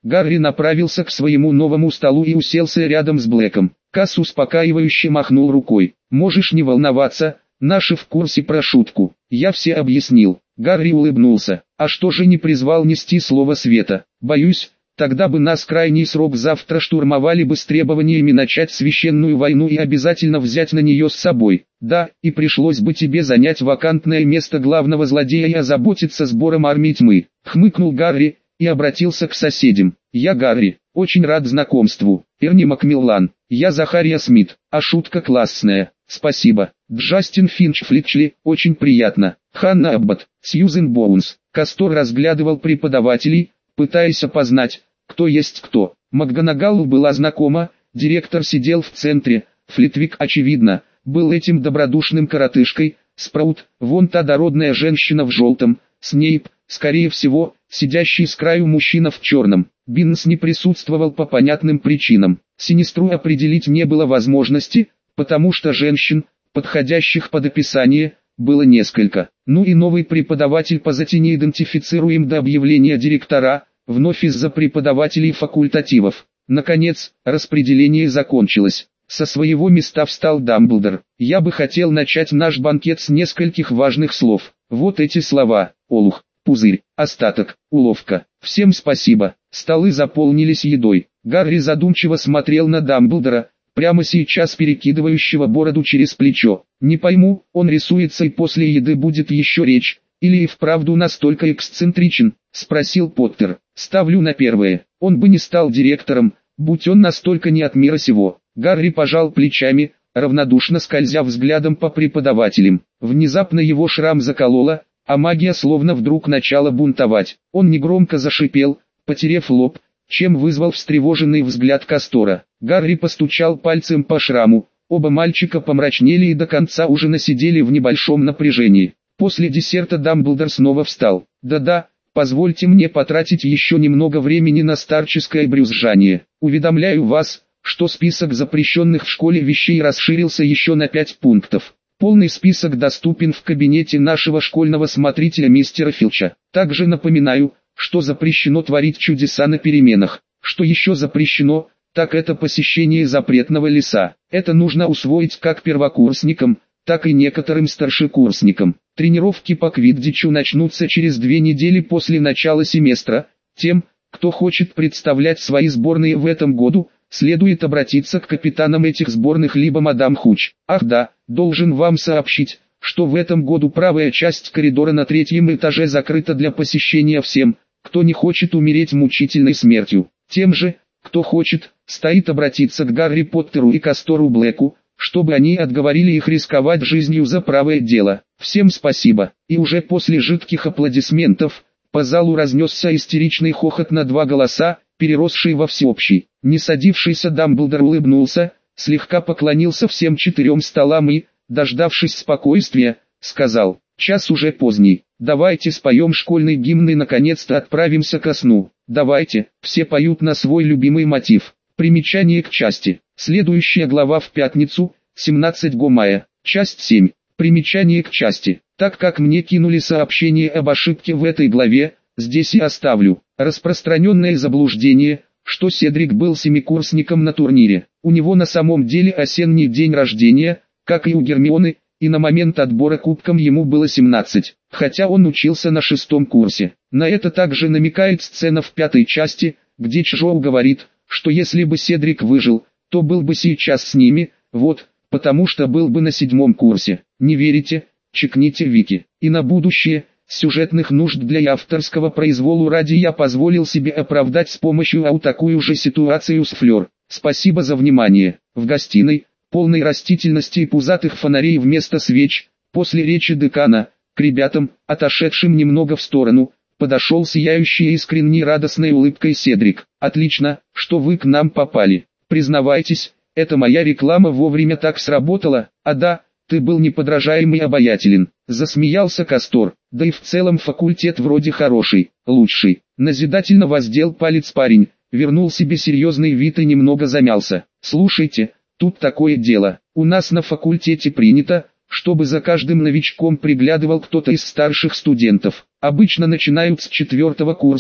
Гарри направился к своему новому столу и уселся рядом с Блэком. Касс успокаивающе махнул рукой. «Можешь не волноваться, наши в курсе про шутку. Я все объяснил». Гарри улыбнулся. «А что же не призвал нести слово света? Боюсь, тогда бы нас крайний срок завтра штурмовали бы с требованиями начать священную войну и обязательно взять на нее с собой. Да, и пришлось бы тебе занять вакантное место главного злодея и озаботиться сбором армии тьмы», — хмыкнул Гарри и обратился к соседям. «Я Гарри, очень рад знакомству. Эрни Макмиллан, я Захария Смит, а шутка классная, спасибо. Джастин Финч-Флитчли, очень приятно. Ханна Аббот, Сьюзен Боунс». Кастор разглядывал преподавателей, пытаясь опознать, кто есть кто. МакГонагалл была знакома, директор сидел в центре, Флитвик, очевидно, был этим добродушным коротышкой, Спраут, вон та дородная женщина в желтом, Снейп, скорее всего, сидящий с краю мужчина в черном. Биннс не присутствовал по понятным причинам. Синистру определить не было возможности, потому что женщин, подходящих под описание, было несколько. Ну и новый преподаватель по зате не идентифицируем до объявления директора, вновь из-за преподавателей факультативов. Наконец, распределение закончилось. Со своего места встал Дамблдор. «Я бы хотел начать наш банкет с нескольких важных слов. Вот эти слова: олух, пузырь, остаток, уловка. Всем спасибо». Столы заполнились едой. Гарри задумчиво смотрел на Дамблдора, прямо сейчас перекидывающего бороду через плечо. «Не пойму, он рисуется и после еды будет еще речь, или и вправду настолько эксцентричен?» — спросил Поттер. «Ставлю на первое. Он бы не стал директором, будь он настолько не от мира сего». Гарри пожал плечами, равнодушно скользя взглядом по преподавателям. Внезапно его шрам закололо, а магия словно вдруг начала бунтовать. Он негромко зашипел, потерев лоб, чем вызвал встревоженный взгляд Кастора. Гарри постучал пальцем по шраму. Оба мальчика помрачнели и до конца ужина сидели в небольшом напряжении. После десерта Дамблдор снова встал. «Да-да, позвольте мне потратить еще немного времени на старческое брюзжание. Уведомляю вас, что список запрещенных в школе вещей расширился еще на 5 пунктов. Полный список доступен в кабинете нашего школьного смотрителя мистера Филча. Также напоминаю, что запрещено творить чудеса на переменах. Что еще запрещено, так это посещение запретного леса. Это нужно усвоить как первокурсникам, так и некоторым старшекурсникам. Тренировки по квиддичу начнутся через 2 недели после начала семестра. Тем, кто хочет представлять свои сборные в этом году, следует обратиться к капитанам этих сборных либо мадам Хуч. Ах да, должен вам сообщить, что в этом году правая часть коридора на 3-м этаже закрыта для посещения всем, кто не хочет умереть мучительной смертью. Тем же, кто хочет, стоит обратиться к Гарри Поттеру и Кастору Блэку, чтобы они отговорили их рисковать жизнью за правое дело. Всем спасибо. И уже после жидких аплодисментов, по залу разнесся истеричный хохот на 2 голоса, переросший во всеобщий. Не садившийся Дамблдор улыбнулся, слегка поклонился всем 4 столам и, дождавшись спокойствия, сказал: «Час уже поздний, давайте споем школьный гимн и наконец-то отправимся ко сну». «Давайте», все поют на свой любимый мотив. Примечание к части. Следующая глава в пятницу, 17 мая, часть 7. Примечание к части. Так как мне кинули сообщение об ошибке в этой главе, здесь и оставлю. Распространенное заблуждение, что Седрик был 7-курсником на турнире. У него на самом деле осенний день рождения, как и у Гермионы, и на момент отбора кубком ему было 17, хотя он учился на 6-м курсе. На это также намекает сцена в 5-й части, где Чжоу говорит, что если бы Седрик выжил, то был бы сейчас с ними, вот, потому что был бы на 7-м курсе. Не верите? Чекните Вики. И на будущее, сюжетных нужд для авторского произволу ради я позволил себе оправдать с помощью такую же ситуацию с Флёр. Спасибо за внимание. В гостиной, полной растительности и пузатых фонарей вместо свеч, после речи декана, к ребятам, отошедшим немного в сторону, подошел сияющий искренней радостной улыбкой Седрик. «Отлично, что вы к нам попали. Признавайтесь, это моя реклама вовремя так сработала, а да, ты был неподражаемый и обаятелен». Засмеялся Кастор. «Да и в целом факультет вроде хороший, лучший». Назидательно воздел палец парень, вернул себе серьезный вид и немного замялся. «Слушайте, тут такое дело. У нас на факультете принято, чтобы за каждым новичком приглядывал кто-то из старших студентов. Обычно начинают с 4-го курса,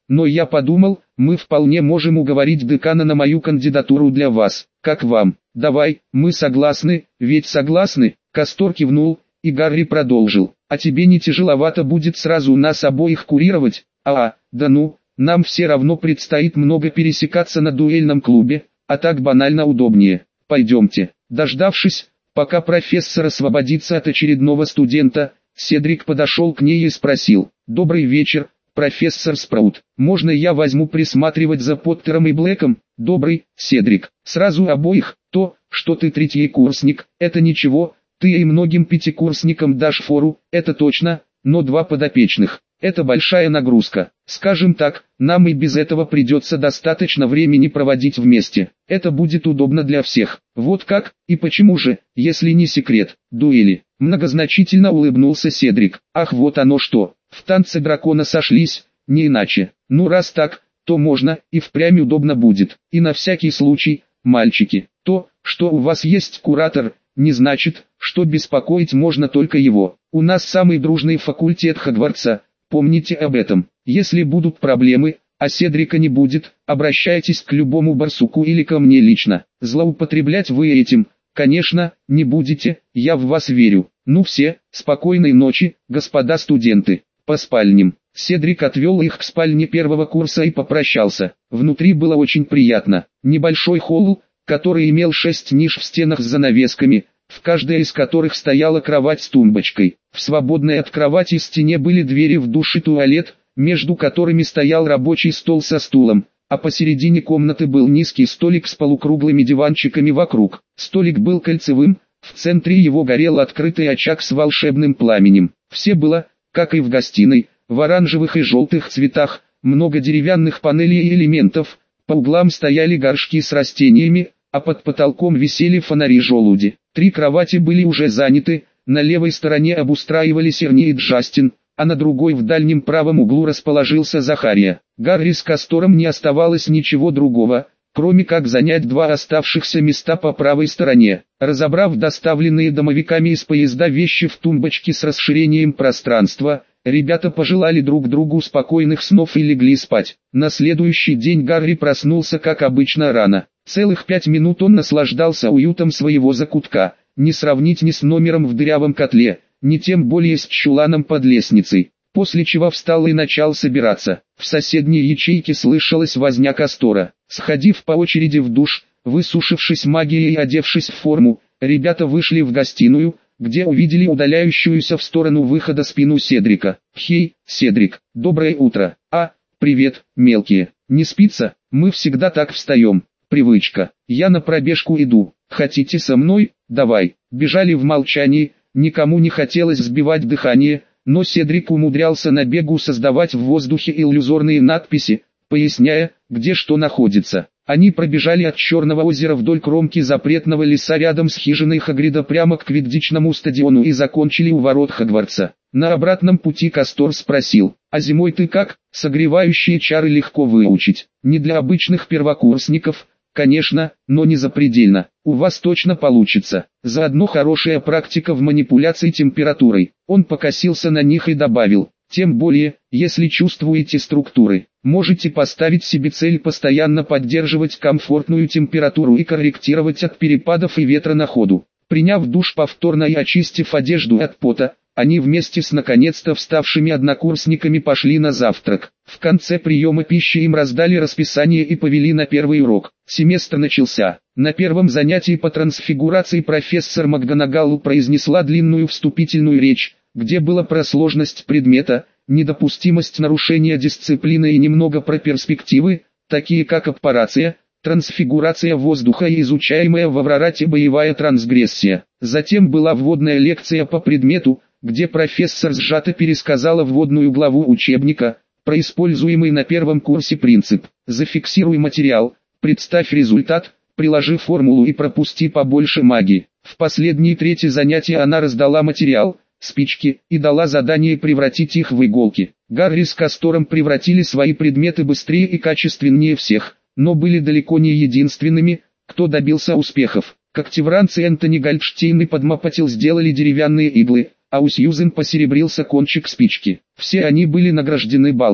но я подумал, мы вполне можем уговорить декана на мою кандидатуру для вас. Как вам? Давай, мы согласны, ведь согласны?» Кастор кивнул, и Гарри продолжил. «А тебе не тяжеловато будет сразу нас обоих курировать?» Да ну, нам все равно предстоит много пересекаться на дуэльном клубе, а так банально удобнее. Пойдемте». Дождавшись, пока профессор освободится от очередного студента, Седрик подошел к ней и спросил: «Добрый вечер, профессор Спраут. Можно я возьму присматривать за Поттером и Блэком?» «Добрый, Седрик. Сразу обоих? То, что ты третий курсник, это ничего, ты и многим пятикурсникам дашь фору, это точно, но 2 подопечных – это большая нагрузка. Скажем так, нам и без этого придется достаточно времени проводить вместе. Это будет удобно для всех». «Вот как? И почему же, если не секрет, дуэли?» Многозначительно улыбнулся Седрик. «Ах, вот оно что, в танце дракона сошлись, не иначе. Ну раз так, то можно, и впрямь удобно будет. И на всякий случай, мальчики, то, что у вас есть куратор, не значит, что беспокоить можно только его. У нас самый дружный факультет Хогвартса, помните об этом. Если будут проблемы, а Седрика не будет, обращайтесь к любому барсуку или ко мне лично. Злоупотреблять вы этим, конечно, не будете, я в вас верю. Ну все, спокойной ночи, господа студенты. По спальням». Седрик отвел их к спальне первого курса и попрощался. Внутри было очень приятно. Небольшой холл, который имел 6 ниш в стенах с занавесками, в каждой из которых стояла кровать с тумбочкой. В свободной от кровати стене были двери в душ и туалет, между которыми стоял рабочий стол со стулом, а посередине комнаты был низкий столик с полукруглыми диванчиками вокруг. Столик был кольцевым, в центре его горел открытый очаг с волшебным пламенем. Все было, как и в гостиной, в оранжевых и желтых цветах, много деревянных панелей и элементов, по углам стояли горшки с растениями, а под потолком висели фонари-желуди. 3 кровати были уже заняты, на левой стороне обустраивались Эрни и Джастин, а на другой в дальнем правом углу расположился Захария. Гарри с Кастором не оставалось ничего другого, кроме как занять 2 оставшихся места по правой стороне. Разобрав доставленные домовиками из поезда вещи в тумбочки с расширением пространства, ребята пожелали друг другу спокойных снов и легли спать. На следующий день Гарри проснулся как обычно рано. Целых 5 минут он наслаждался уютом своего закутка, не сравнить ни с номером в дырявом котле, ни тем более с чуланом под лестницей. После чего встал и начал собираться. В соседней ячейке слышалась возня Кастора. Сходив по очереди в душ, высушившись магией и одевшись в форму, ребята вышли в гостиную, где увидели удаляющуюся в сторону выхода спину Седрика. «Хей, Седрик, доброе утро!» «Привет, мелкие! Не спится? Мы всегда так встаем. Привычка. Я на пробежку иду. Хотите со мной? Давай». Бежали в молчании, никому не хотелось сбивать дыхание, но Седрик умудрялся на бегу создавать в воздухе иллюзорные надписи, поясняя, где что находится. Они пробежали от Черного озера вдоль кромки запретного леса рядом с хижиной Хагрида прямо к квиддичному стадиону и закончили у ворот Хогвартса. На обратном пути Кастор спросил: «А зимой ты как? Согревающие чары легко выучить. Не для обычных первокурсников, конечно, но не запредельно. У вас точно получится. Заодно хорошая практика в манипуляции температурой». Он покосился на них и добавил: «Тем более, если чувствуете структуры, можете поставить себе цель постоянно поддерживать комфортную температуру и корректировать от перепадов и ветра на ходу». Приняв душ повторно и очистив одежду от пота, они вместе с наконец-то вставшими однокурсниками пошли на завтрак. В конце приема пищи им раздали расписание и повели на первый урок. Семестр начался. На первом занятии по трансфигурации профессор МакГонагал произнесла длинную вступительную речь, где было про сложность предмета, недопустимость нарушения дисциплины и немного про перспективы, такие как аппарация, трансфигурация воздуха и изучаемая в Аврорате боевая трансгрессия. Затем была вводная лекция по предмету, где профессор сжато пересказала вводную главу учебника, про используемый на первом курсе принцип. Зафиксируй материал, представь результат, приложи формулу и пропусти побольше магии. В последнее третье занятие она раздала материал, спички, и дала задание превратить их в иголки. Гарри с Кастором превратили свои предметы быстрее и качественнее всех, но были далеко не единственными, кто добился успехов. Когтевранцы Энтони Гольдштейн и Подмапатил сделали деревянные иглы, а у Сьюзен посеребрился кончик спички. Все они были награждены баллами.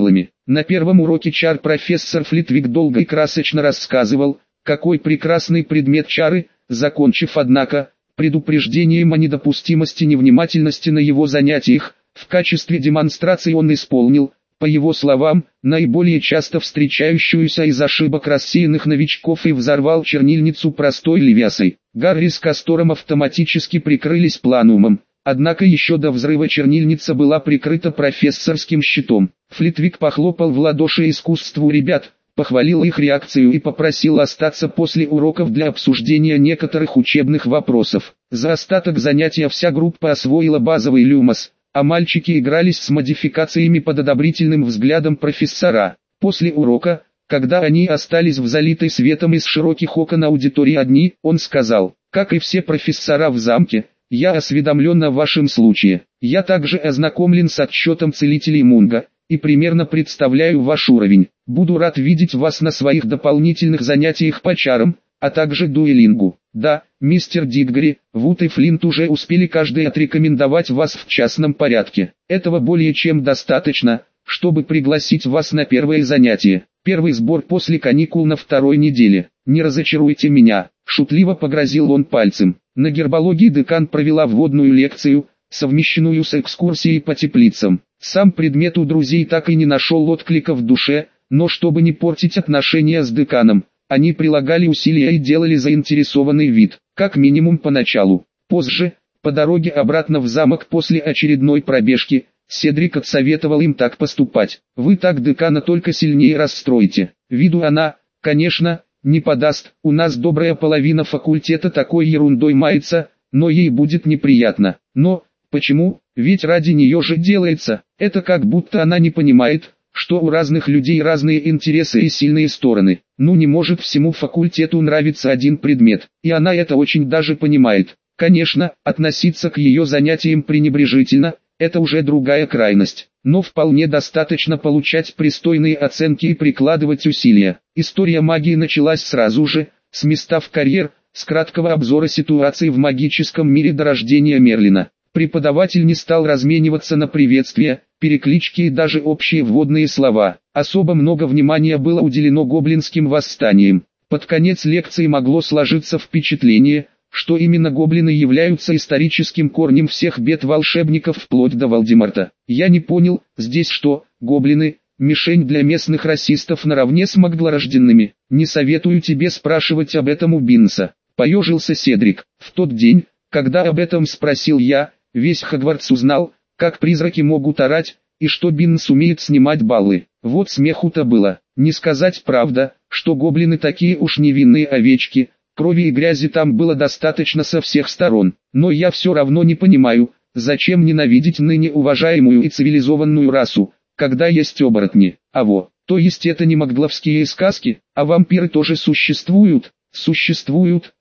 На первом уроке чар профессор Флитвик долго и красочно рассказывал, какой прекрасный предмет чары, закончив, однако, предупреждением о недопустимости невнимательности на его занятиях, в качестве демонстрации он исполнил, по его словам, наиболее часто встречающуюся из ошибок рассеянных новичков и взорвал чернильницу простой левиасой. Гарри с Кастором автоматически прикрылись планумом, однако еще до взрыва чернильница была прикрыта профессорским щитом. Флитвик похлопал в ладоши искусству ребят, похвалил их реакцию и попросил остаться после уроков для обсуждения некоторых учебных вопросов. За остаток занятия вся группа освоила базовый люмос, а мальчики игрались с модификациями под одобрительным взглядом профессора. После урока, когда они остались в залитой светом из широких окон аудитории одни, он сказал: «Как и все профессора в замке, я осведомлен о вашем случае. Я также ознакомлен с отчетом целителей Мунга и примерно представляю ваш уровень. Буду рад видеть вас на своих дополнительных занятиях по чарам, а также дуэлингу. Да, мистер Диггори, Вуд и Флинт уже успели каждый отрекомендовать вас в частном порядке. Этого более чем достаточно, чтобы пригласить вас на первое занятие. Первый сбор после каникул на второй неделе. Не разочаруйте меня», — шутливо погрозил он пальцем. На гербологии декан провела вводную лекцию, совмещенную с экскурсией по теплицам. Сам предмет у друзей так и не нашел отклика в душе, но чтобы не портить отношения с деканом, они прилагали усилия и делали заинтересованный вид, как минимум поначалу. Позже, по дороге обратно в замок после очередной пробежки, Седрик отсоветовал им так поступать. «Вы так декана только сильнее расстроите. Виду она, конечно, не подаст, у нас добрая половина факультета такой ерундой мается, но ей будет неприятно. Но, почему? Ведь ради нее же делается. Это как будто она не понимает, что у разных людей разные интересы и сильные стороны. Ну не может всему факультету нравиться один предмет, и она это очень даже понимает. Конечно, относиться к ее занятиям пренебрежительно – это уже другая крайность, но вполне достаточно получать пристойные оценки и прикладывать усилия. История магии началась сразу же, с места в карьер, с краткого обзора ситуации в магическом мире до рождения Мерлина. Преподаватель не стал размениваться на приветствия, переклички и даже общие вводные слова. Особо много внимания было уделено гоблинским восстаниям. Под конец лекции могло сложиться впечатление, что именно гоблины являются историческим корнем всех бед волшебников вплоть до Волдеморта. Я не понял, здесь что, гоблины, мишень для местных расистов наравне с магдлорожденными? Не советую тебе спрашивать об этом у Бинса. Поежился Седрик. В тот день, когда об этом спросил я, весь Хогвартс узнал, как призраки могут орать, и что Бинс умеет снимать баллы. Вот смеху-то было. Не сказать правда, что гоблины такие уж невинные овечки. Крови и грязи там было достаточно со всех сторон, но я все равно не понимаю, зачем ненавидеть ныне уважаемую и цивилизованную расу, когда есть оборотни. То есть это не магдловские сказки, а вампиры тоже существуют, существуют.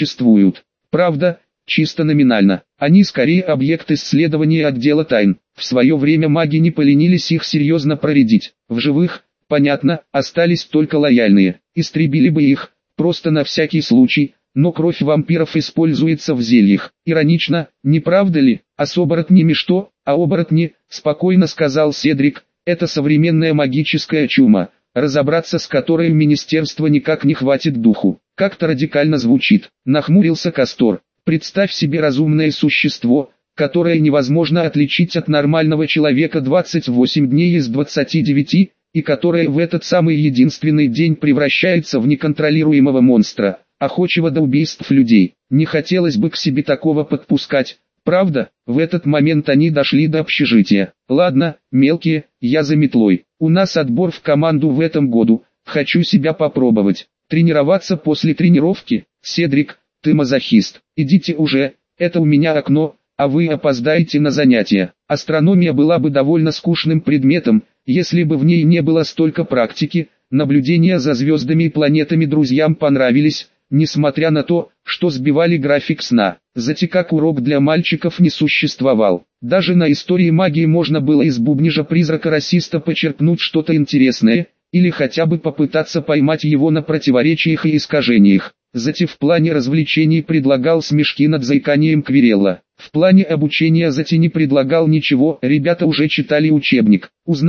Правда, чисто номинально, они скорее объект исследования отдела тайн. В свое время маги не поленились их серьезно проредить. В живых, понятно, остались только лояльные, истребили бы их, просто на всякий случай, но кровь вампиров используется в зельях. Иронично, не правда ли? А с оборотнями что? А оборотни, спокойно сказал Седрик, это современная магическая чума, разобраться с которой у министерства никак не хватит духу. Как-то радикально звучит. Нахмурился Кастор. Представь себе разумное существо, которое невозможно отличить от нормального человека 28 дней из 29, и которая в этот самый единственный день превращается в неконтролируемого монстра, охочего до убийств людей. Не хотелось бы к себе такого подпускать, правда? В этот момент они дошли до общежития. Ладно, мелкие, я за метлой. У нас отбор в команду в этом году, хочу себя попробовать. Тренироваться после тренировки? Седрик, ты мазохист. Идите уже, это у меня окно, а вы опоздаете на занятия. Астрономия была бы довольно скучным предметом, если бы в ней не было столько практики. Наблюдения за звездами и планетами друзьям понравились, несмотря на то, что сбивали график сна. Затекак урок для мальчиков не существовал. Даже на истории магии можно было из бубнижа призрака-расиста почерпнуть что-то интересное, или хотя бы попытаться поймать его на противоречиях и искажениях. Зати в плане развлечений предлагал смешки над заиканием Квирелла. В плане обучения Зати не предлагал ничего, ребята уже читали учебник. Узнав,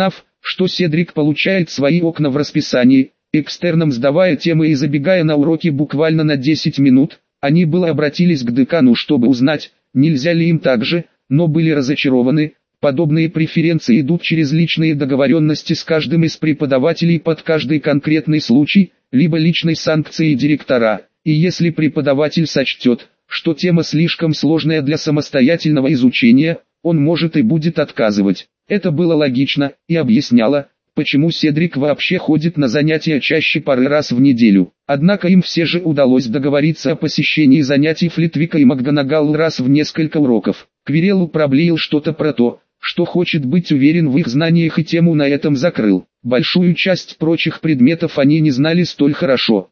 что Седрик получает свои окна в расписании, экстерном сдавая темы и забегая на уроки буквально на 10 минут, они было обратились к декану, чтобы узнать, нельзя ли им так же, но были разочарованы. Подобные преференции идут через личные договоренности с каждым из преподавателей под каждый конкретный случай, либо личной санкцией директора, и если преподаватель сочтет, что тема слишком сложная для самостоятельного изучения, он может и будет отказывать. Это было логично, и объясняло, почему Седрик вообще ходит на занятия чаще пары раз в неделю. Однако им все же удалось договориться о посещении занятий Флитвика и МакГонагал раз в несколько уроков. Квирелл проблеял что-то про то, что хочет быть уверен в их знаниях, и тему на этом закрыл. Большую часть прочих предметов они не знали столь хорошо.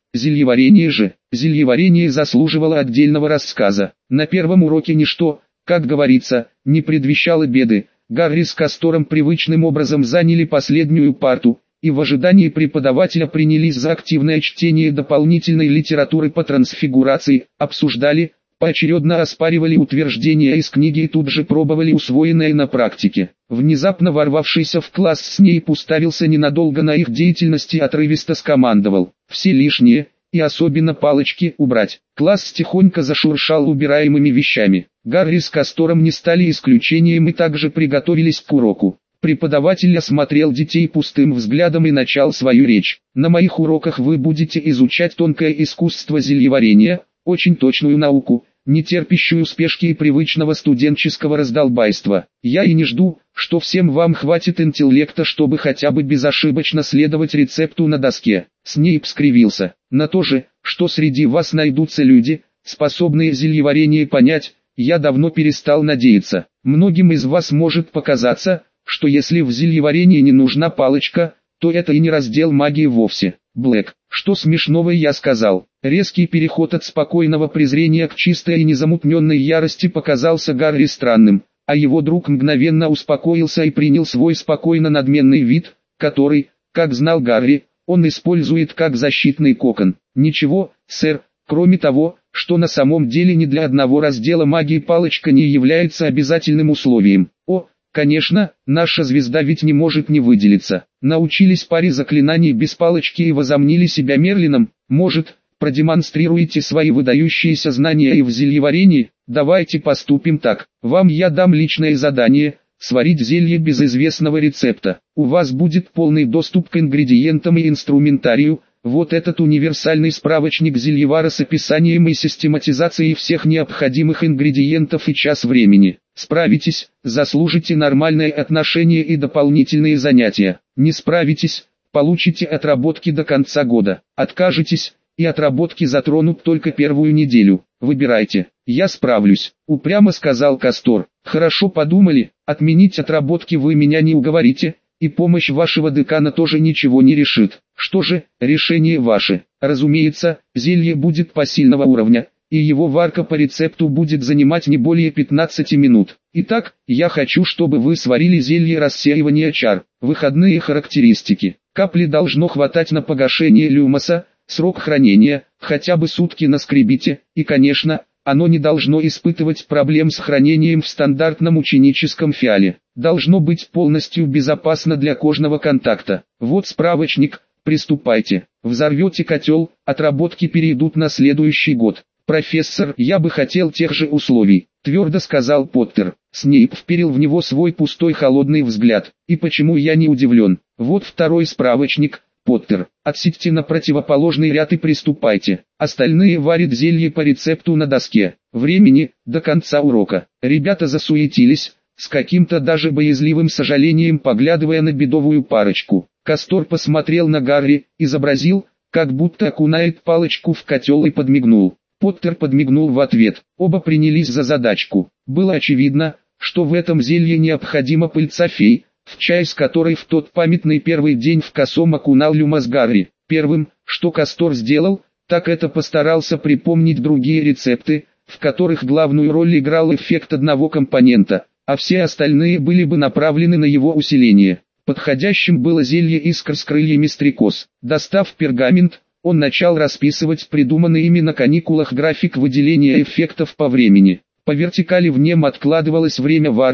Зельеварение заслуживало отдельного рассказа. На первом уроке ничто, как говорится, не предвещало беды. Гарри с Кастором привычным образом заняли последнюю парту, и в ожидании преподавателя принялись за активное чтение дополнительной литературы по трансфигурации, обсуждали, поочередно оспаривали утверждения из книги и тут же пробовали усвоенное на практике. Внезапно ворвавшийся в класс Снейп уставился ненадолго на их деятельность и отрывисто скомандовал: «Все лишние, и особенно палочки, убрать». Класс тихонько зашуршал убираемыми вещами. Гарри с Кастором не стали исключением и также приготовились к уроку. Преподаватель осмотрел детей пустым взглядом и начал свою речь. «На моих уроках вы будете изучать тонкое искусство зельеварения, очень точную науку, не терпящую спешки и привычного студенческого раздолбайства. Я и не жду, что всем вам хватит интеллекта, чтобы хотя бы безошибочно следовать рецепту на доске». Снейп скривился. «На то же, что среди вас найдутся люди, способные зельеварение понять, я давно перестал надеяться. Многим из вас может показаться, что если в зельеварении не нужна палочка, то это и не раздел магии вовсе. Блэк, что смешного я сказал?» Резкий переход от спокойного презрения к чистой и незамутненной ярости показался Гарри странным, а его друг мгновенно успокоился и принял свой спокойно надменный вид, который, как знал Гарри, он использует как защитный кокон. «Ничего, сэр, кроме того, что на самом деле ни для одного раздела магии палочка не является обязательным условием. О, конечно, наша звезда ведь не может не выделиться. Научились паре заклинаний без палочки и возомнили себя Мерлином, может, продемонстрируете свои выдающиеся знания и в зельеварении? Давайте поступим так. Вам я дам личное задание – сварить зелье без известного рецепта. У вас будет полный доступ к ингредиентам и инструментарию. Вот этот универсальный справочник зельевара с описанием и систематизацией всех необходимых ингредиентов и час времени. Справитесь, заслужите нормальное отношение и дополнительные занятия. Не справитесь, получите отработки до конца года. Откажетесь, и отработки затронут только первую неделю. Выбирайте». «Я справлюсь», — упрямо сказал Кастор. «Хорошо подумали, отменить отработки вы меня не уговорите, и помощь вашего декана тоже ничего не решит. Что же, решение ваше. Разумеется, зелье будет посильного уровня, и его варка по рецепту будет занимать не более 15 минут. Итак, я хочу, чтобы вы сварили зелье рассеивания чар. Выходные характеристики. Капли должно хватать на погашение люмоса, срок хранения, хотя бы сутки на скребите, и конечно, оно не должно испытывать проблем с хранением в стандартном ученическом фиале. Должно быть полностью безопасно для кожного контакта. Вот справочник, приступайте. Взорвете котел, отработки перейдут на следующий год. «Профессор, я бы хотел тех же условий», — твердо сказал Поттер. Снейп вперил в него свой пустой холодный взгляд. «И почему я не удивлен? Вот второй справочник, Поттер. Отсядьте на противоположный ряд и приступайте. Остальные варят зелье по рецепту на доске. Времени до конца урока». Ребята засуетились, с каким-то даже боязливым сожалением поглядывая на бедовую парочку. Кастор посмотрел на Гарри, изобразил, как будто окунает палочку в котел, и подмигнул. Поттер подмигнул в ответ. Оба принялись за задачку. Было очевидно, что в этом зелье необходима пыльца фей, в чай с которой в тот памятный первый день в косом окунал Люмос Гарри. Первым, что Кастор сделал, так это постарался припомнить другие рецепты, в которых главную роль играл эффект одного компонента, а все остальные были бы направлены на его усиление. Подходящим было зелье искр с крыльями стрекоз. Достав пергамент, он начал расписывать придуманный ими на каникулах график выделения эффектов по времени. По вертикали в нем откладывалось время варки,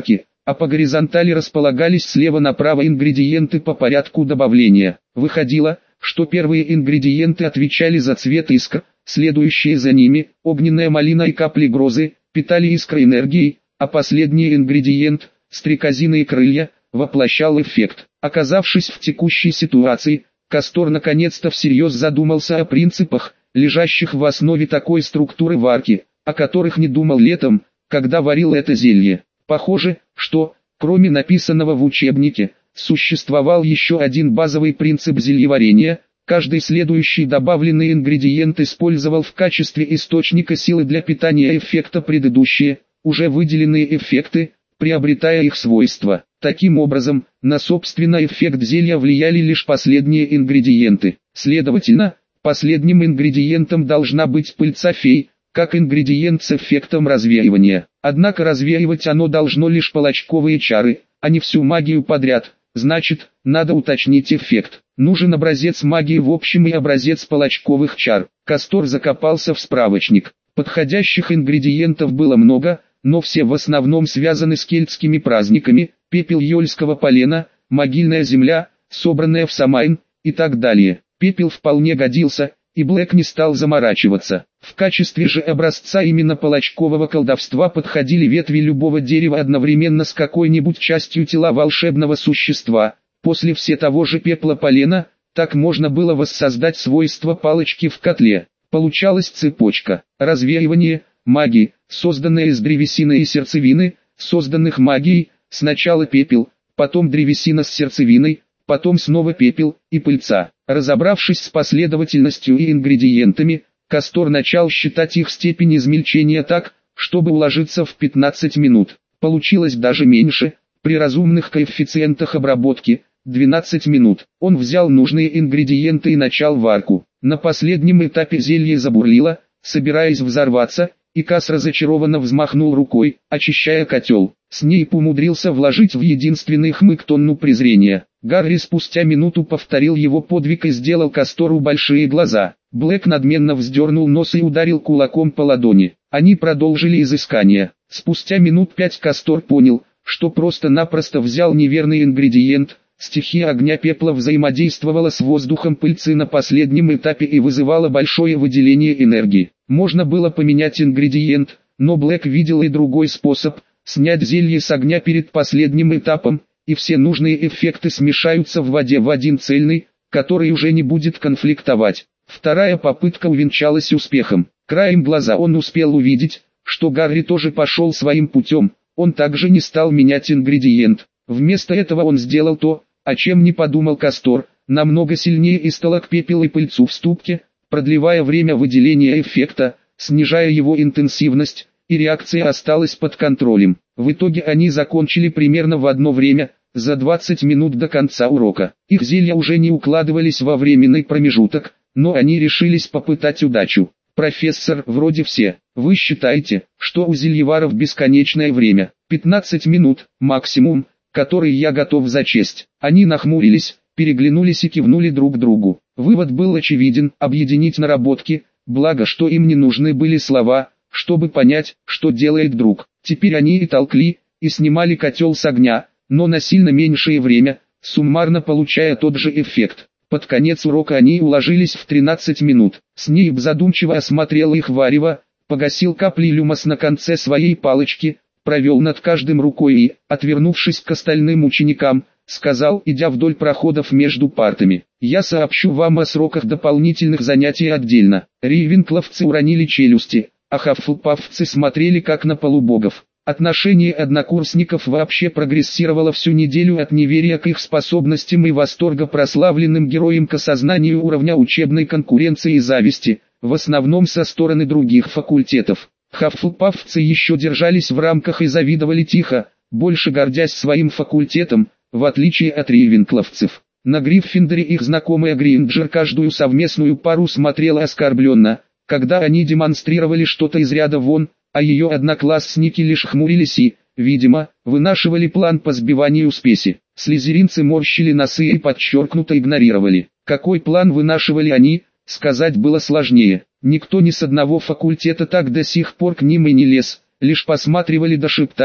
а по горизонтали располагались слева направо ингредиенты по порядку добавления. Выходило, что первые ингредиенты отвечали за цвет искр, следующие за ними, огненная малина и капли грозы, питали искры энергией, а последний ингредиент, стрекозиные крылья, воплощал эффект. Оказавшись в текущей ситуации, Кастор наконец-то всерьез задумался о принципах, лежащих в основе такой структуры варки, о которых не думал летом, когда варил это зелье. Похоже, что, кроме написанного в учебнике, существовал еще один базовый принцип зельеварения. Каждый следующий добавленный ингредиент использовал в качестве источника силы для питания эффекта предыдущие, уже выделенные эффекты, приобретая их свойства. Таким образом, на собственно эффект зелья влияли лишь последние ингредиенты. Следовательно, последним ингредиентом должна быть пыльца фей, как ингредиент с эффектом развеивания. Однако развеивать оно должно лишь палочковые чары, а не всю магию подряд. Значит, надо уточнить эффект. Нужен образец магии в общем и образец палочковых чар. Кастор закопался в справочник. Подходящих ингредиентов было много, но все в основном связаны с кельтскими праздниками: пепел йольского полена, могильная земля, собранная в Самайн, и так далее. Пепел вполне годился, и Блэк не стал заморачиваться. В качестве же образца именно палочкового колдовства подходили ветви любого дерева одновременно с какой-нибудь частью тела волшебного существа. После все того же пепла полена, так можно было воссоздать свойства палочки в котле. Получалась цепочка: развеивание, магии, созданная из древесины и сердцевины, созданных магией, сначала пепел, потом древесина с сердцевиной, потом снова пепел и пыльца. Разобравшись с последовательностью и ингредиентами, Кастор начал считать их степень измельчения так, чтобы уложиться в 15 минут. Получилось даже меньше, при разумных коэффициентах обработки, 12 минут. Он взял нужные ингредиенты и начал варку. На последнем этапе зелье забурлило, собираясь взорваться, и Кас разочарованно взмахнул рукой, очищая котел. Снейп умудрился вложить в единственный хмык тонну презрения. Гарри спустя минуту повторил его подвиг и сделал Кастору большие глаза. Блэк надменно вздернул нос и ударил кулаком по ладони. Они продолжили изыскание. Спустя минут 5 Кастор понял, что просто-напросто взял неверный ингредиент. Стихия огня пепла взаимодействовала с воздухом пыльцы на последнем этапе и вызывала большое выделение энергии. Можно было поменять ингредиент, но Блэк видел и другой способ – снять зелье с огня перед последним этапом, и все нужные эффекты смешаются в воде в один цельный, который уже не будет конфликтовать. Вторая попытка увенчалась успехом. Краем глаза он успел увидеть, что Гарри тоже пошел своим путем. Он также не стал менять ингредиент. Вместо этого он сделал то, о чем не подумал Кастор, намного сильнее истолок пепел и пыльцу в ступке, продлевая время выделения эффекта, снижая его интенсивность, и реакция осталась под контролем. В итоге они закончили примерно в одно время, за 20 минут до конца урока. Их зелья уже не укладывались во временный промежуток, но они решились попытать удачу. «Профессор, вроде все. Вы считаете, что у зельеваров бесконечное время? 15 минут, максимум, который я готов зачесть». Они нахмурились, переглянулись и кивнули друг другу. Вывод был очевиден: объединить наработки, благо что им не нужны были слова, чтобы понять, что делает друг. Теперь они и толкли, и снимали котел с огня, но на сильно меньшее время, суммарно получая тот же эффект. Под конец урока они уложились в 13 минут. Снейп задумчиво осмотрел их варево, погасил капли люмос на конце своей палочки, провел над каждым рукой и, отвернувшись к остальным ученикам, сказал, идя вдоль проходов между партами: «Я сообщу вам о сроках дополнительных занятий отдельно». Рейвенкловцы уронили челюсти, а хаффлпафцы смотрели как на полубогов. Отношение однокурсников вообще прогрессировало всю неделю от неверия к их способностям и восторга прославленным героям к осознанию уровня учебной конкуренции и зависти, в основном со стороны других факультетов. Хаффлпафцы еще держались в рамках и завидовали тихо, больше гордясь своим факультетом, в отличие от рейвенкловцев. На Гриффиндоре их знакомая Гринджер каждую совместную пару смотрела оскорбленно, когда они демонстрировали что-то из ряда вон, а ее одноклассники лишь хмурились и, видимо, вынашивали план по сбиванию спеси. Слизеринцы морщили носы и подчеркнуто игнорировали. Какой план вынашивали они, сказать было сложнее. Никто ни с одного факультета так до сих пор к ним и не лез, лишь посматривали да шептались,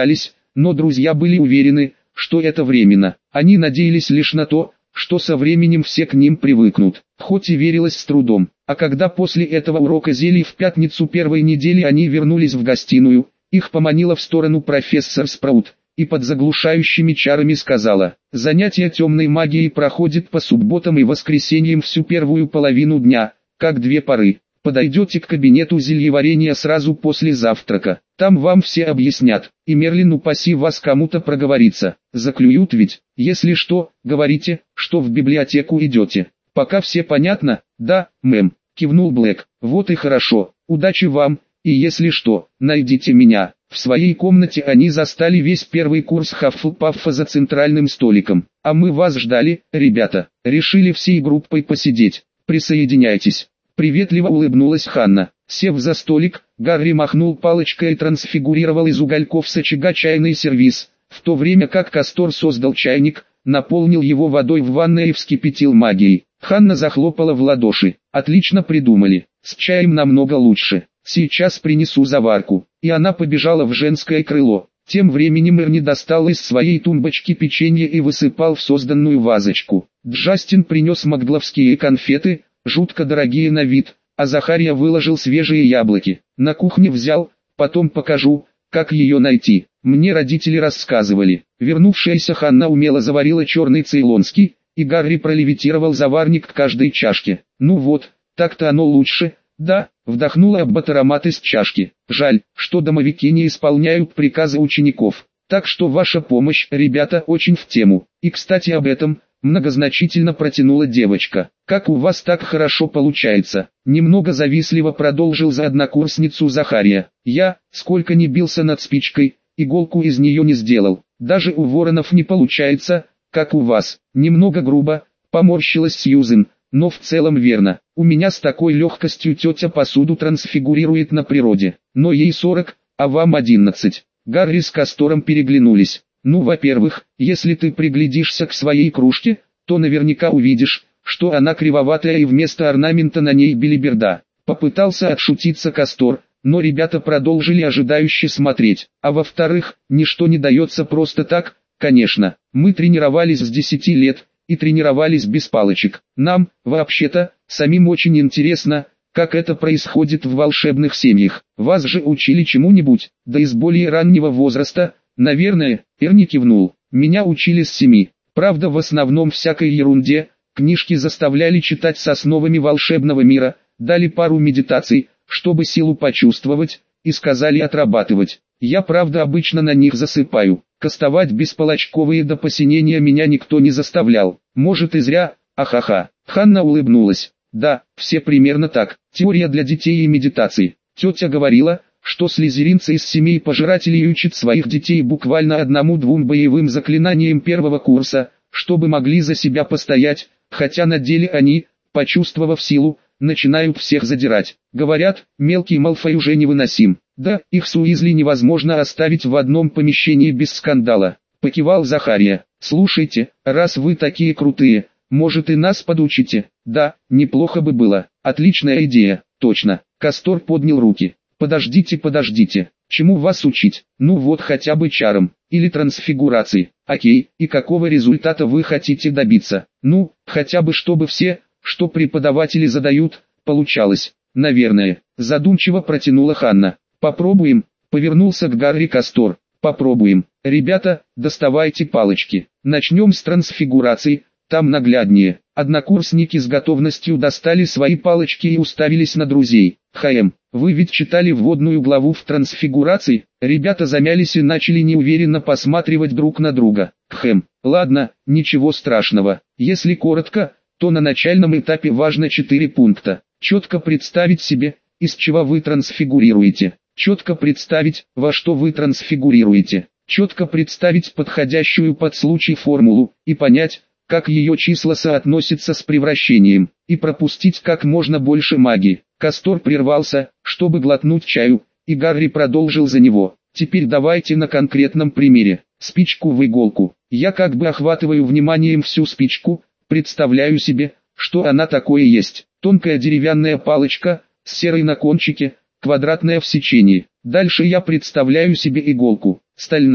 но друзья были уверены, что это временно. Они надеялись лишь на то, что со временем все к ним привыкнут, хоть и верилось с трудом. А когда после этого урока зелий в пятницу первой недели они вернулись в гостиную, их поманила в сторону профессор Спраут, и под заглушающими чарами сказала: «Занятие темной магией проходит по субботам и воскресеньям всю первую половину дня, как две поры. Подойдете к кабинету зельеварения сразу после завтрака, там вам все объяснят, и Мерлин, упаси вас, кому-то проговорится, заклюют ведь. Если что, говорите, что в библиотеку идете. Пока все понятно?» «Да, мэм», кивнул Блэк. «Вот и хорошо, удачи вам, и если что, найдите меня». В своей комнате они застали весь первый курс Хаффлпаффа за центральным столиком. «А мы вас ждали, ребята, решили всей группой посидеть, присоединяйтесь». Приветливо улыбнулась Ханна. Сев за столик, Гарри махнул палочкой и трансфигурировал из угольков с очага чайный сервиз, в то время как Кастор создал чайник, наполнил его водой в ванной и вскипятил магией. Ханна захлопала в ладоши. «Отлично придумали, с чаем намного лучше. Сейчас принесу заварку». И она побежала в женское крыло. Тем временем Эрни достал из своей тумбочки печенье и высыпал в созданную вазочку. Джастин принес макдловские конфеты, жутко дорогие на вид, а Захария выложил свежие яблоки. «На кухне взял, потом покажу, как ее найти. Мне родители рассказывали». Вернувшаяся Ханна умело заварила черный цейлонский, и Гарри пролевитировал заварник к каждой чашке. «Ну вот, так-то оно лучше, да?» Вдохнула Аббат аромат из чашки. «Жаль, что домовики не исполняют приказы учеников. Так что ваша помощь, ребята, очень в тему. И кстати об этом...» Многозначительно протянула девочка. «Как у вас так хорошо получается?» Немного завистливо продолжил за однокурсницу Захария. «Я, сколько ни бился над спичкой, иголку из нее не сделал. Даже у воронов не получается, как у вас». Немного грубо, поморщилась Сьюзен, но в целом верно. «У меня с такой легкостью тетя посуду трансфигурирует на природе. Но ей 40, а вам 11. Гарри с Кастором переглянулись. «Ну, во-первых, если ты приглядишься к своей кружке, то наверняка увидишь, что она кривоватая и вместо орнамента на ней белиберда». Попытался отшутиться Кастор, но ребята продолжили ожидающе смотреть. «А во-вторых, ничто не дается просто так, конечно. Мы тренировались с 10 лет, и тренировались без палочек. Нам, вообще-то, самим очень интересно, как это происходит в волшебных семьях. Вас же учили чему-нибудь, да и с более раннего возраста». «Наверное», — Эрни кивнул. «Меня учили с 7. Правда, в основном всякой ерунде. Книжки заставляли читать с основами волшебного мира, дали пару медитаций, чтобы силу почувствовать, и сказали отрабатывать. Я, правда, обычно на них засыпаю. Кастовать бесполочковые до посинения меня никто не заставлял. Может, и зря, ахаха». Ханна улыбнулась. «Да, все примерно так. Теория для детей и медитации. Тетя говорила, что слизеринцы из семей пожирателей учат своих детей буквально 1-2 боевым заклинаниям первого курса, чтобы могли за себя постоять, хотя на деле они, почувствовав силу, начинают всех задирать. Говорят, мелкий Малфой уже невыносим. Да, их с Уизли невозможно оставить в одном помещении без скандала», — покивал Захария. «Слушайте, раз вы такие крутые, может и нас подучите?» «Да, неплохо бы было. Отличная идея, точно». Кастор поднял руки. Подождите, чему вас учить? Ну вот хотя бы чарам, или трансфигурации. Окей, и какого результата вы хотите добиться? Ну, хотя бы чтобы все, что преподаватели задают, получалось. Наверное», задумчиво протянула Ханна. «Попробуем», повернулся к Гарри Кастор. «Попробуем. Ребята, доставайте палочки. Начнем с трансфигурации, там нагляднее». Однокурсники с готовностью достали свои палочки и уставились на друзей. «Хаэм, вы ведь читали вводную главу в трансфигурации?» Ребята замялись и начали неуверенно посматривать друг на друга. «Хм, ладно, ничего страшного. Если коротко, то на начальном этапе важно 4 пункта. Четко представить себе, из чего вы трансфигурируете. Четко представить, во что вы трансфигурируете. Четко представить подходящую под случай формулу, и понять, как ее числа соотносятся с превращением, и пропустить как можно больше магии». Кастор прервался, чтобы глотнуть чаю, и Гарри продолжил за него. «Теперь давайте на конкретном примере. Спичку в иголку. Я как бы охватываю вниманием всю спичку, представляю себе, что она такое есть. Тонкая деревянная палочка, с серой на кончике, квадратная в сечении. Дальше я представляю себе иголку, стальная,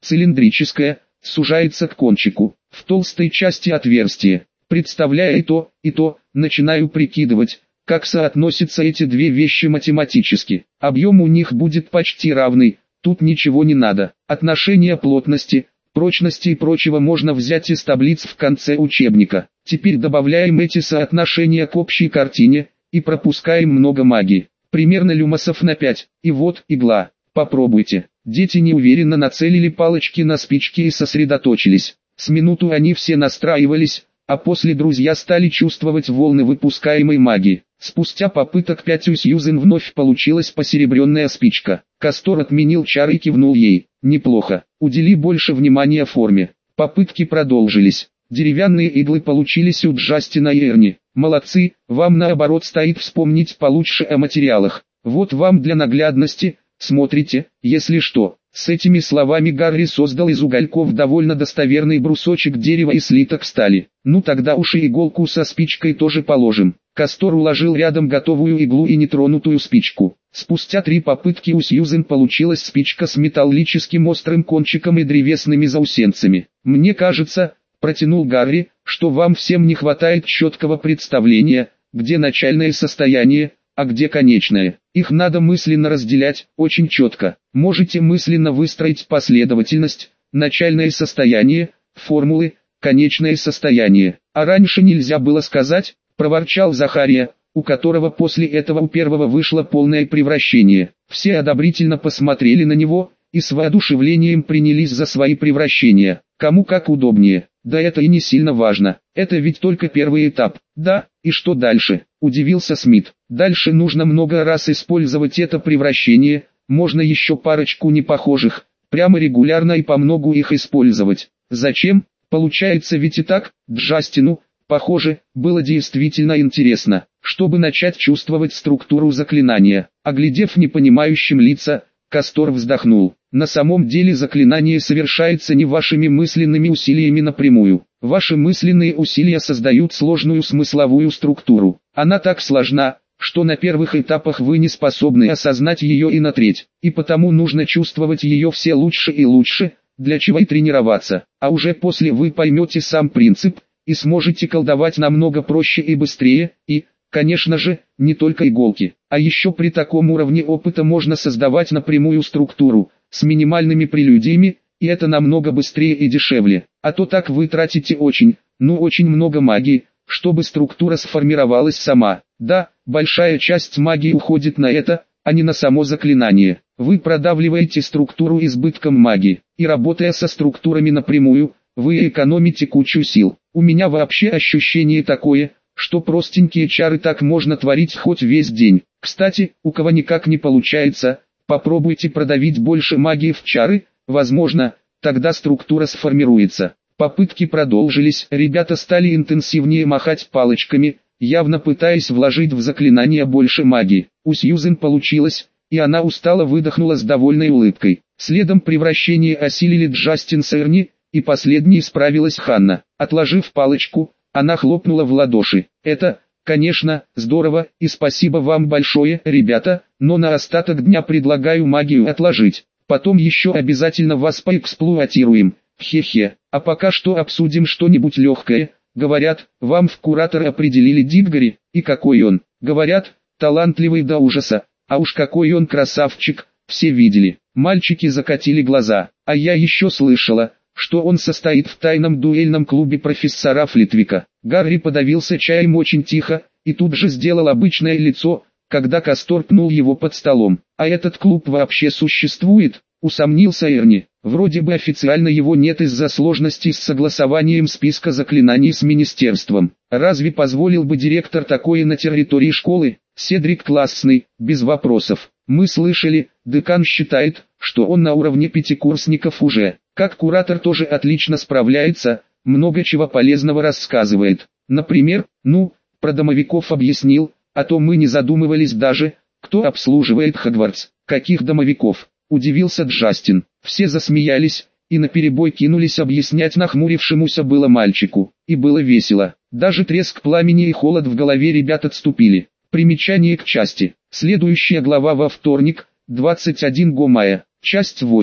цилиндрическое, сужается к кончику, в толстой части отверстие. Представляя и то, начинаю прикидывать, как соотносятся эти две вещи математически. Объем у них будет почти равный, тут ничего не надо. Отношение плотности, прочности и прочего можно взять из таблиц в конце учебника. Теперь добавляем эти соотношения к общей картине, и пропускаем много магии. Примерно люмосов на 5, и вот игла. Попробуйте. Дети неуверенно нацелили палочки на спички и сосредоточились. С минуту они все настраивались, а после друзья стали чувствовать волны выпускаемой магии. Спустя попыток 5 у Сьюзен вновь получилась посеребренная спичка. Кастор отменил чары и кивнул ей. Неплохо. Удели больше внимания форме. Попытки продолжились. Деревянные иглы получились у Джастина и Эрни. Молодцы, вам наоборот стоит вспомнить получше о материалах. Вот вам для наглядности, смотрите, если что. С этими словами Гарри создал из угольков довольно достоверный брусочек дерева и слиток стали. Ну тогда уж и иголку со спичкой тоже положим. Кастор уложил рядом готовую иглу и нетронутую спичку. Спустя 3 попытки у Сьюзен получилась спичка с металлическим острым кончиком и древесными заусенцами. Мне кажется, протянул Гарри, что вам всем не хватает четкого представления, где начальное состояние, а где конечное. Их надо мысленно разделять, очень четко. Можете мысленно выстроить последовательность, начальное состояние, формулы, конечное состояние. А раньше нельзя было сказать, проворчал Захария, у которого после этого у первого вышло полное превращение. Все одобрительно посмотрели на него, и с воодушевлением принялись за свои превращения. Кому как удобнее. Да это и не сильно важно. Это ведь только первый этап. Да, и что дальше? Удивился Смит. Дальше нужно много раз использовать это превращение, можно еще парочку непохожих, прямо регулярно и по многу их использовать. Зачем? Получается ведь и так, Джастину, похоже, было действительно интересно, чтобы начать чувствовать структуру заклинания. Оглядев непонимающим лица, Кастор вздохнул. На самом деле заклинание совершается не вашими мысленными усилиями напрямую. Ваши мысленные усилия создают сложную смысловую структуру. Она так сложна, что на первых этапах вы не способны осознать ее и на треть. И потому нужно чувствовать ее все лучше и лучше, для чего и тренироваться. А уже после вы поймете сам принцип, и сможете колдовать намного проще и быстрее, и, конечно же, не только иголки. А еще при таком уровне опыта можно создавать напрямую структуру, с минимальными прелюдиями, и это намного быстрее и дешевле. А то так вы тратите очень много магии, чтобы структура сформировалась сама. Да, большая часть магии уходит на это, а не на само заклинание. Вы продавливаете структуру избытком магии, и работая со структурами напрямую, вы экономите кучу сил. У меня вообще ощущение такое, что простенькие чары так можно творить хоть весь день. Кстати, у кого никак не получается, попробуйте продавить больше магии в чары, возможно, тогда структура сформируется. Попытки продолжились, ребята стали интенсивнее махать палочками, явно пытаясь вложить в заклинание больше магии. У Сьюзен получилось, и она устало выдохнула с довольной улыбкой. Следом превращение осилили Джастин с Эрни, и последней справилась Ханна. Отложив палочку, она хлопнула в ладоши. Это, конечно, здорово, и спасибо вам большое, ребята, но на остаток дня предлагаю магию отложить. Потом еще обязательно вас поэксплуатируем. Хе-хе. А пока что обсудим что-нибудь легкое. Говорят, вам в куратора определили Диггори, и какой он. Говорят, талантливый до ужаса. А уж какой он красавчик, все видели. Мальчики закатили глаза. А я еще слышала, что он состоит в тайном дуэльном клубе профессора Флитвика. Гарри подавился чаем очень тихо, и тут же сделал обычное лицо, когда Кастор пнул его под столом. А этот клуб вообще существует? Усомнился Эрни. Вроде бы официально его нет из-за сложностей с согласованием списка заклинаний с министерством. Разве позволил бы директор такое на территории школы? Седрик классный, без вопросов. Мы слышали, декан считает, что он на уровне пятикурсников уже. Как куратор тоже отлично справляется, много чего полезного рассказывает. Например, про домовиков объяснил, а то мы не задумывались даже, кто обслуживает Хогвартс. Каких домовиков? Удивился Джастин. Все засмеялись, и наперебой кинулись объяснять нахмурившемуся было мальчику. И было весело. Даже треск пламени и холод в голове ребят отступили. Примечание к части. Следующая глава во вторник, 21 мая. Часть 8.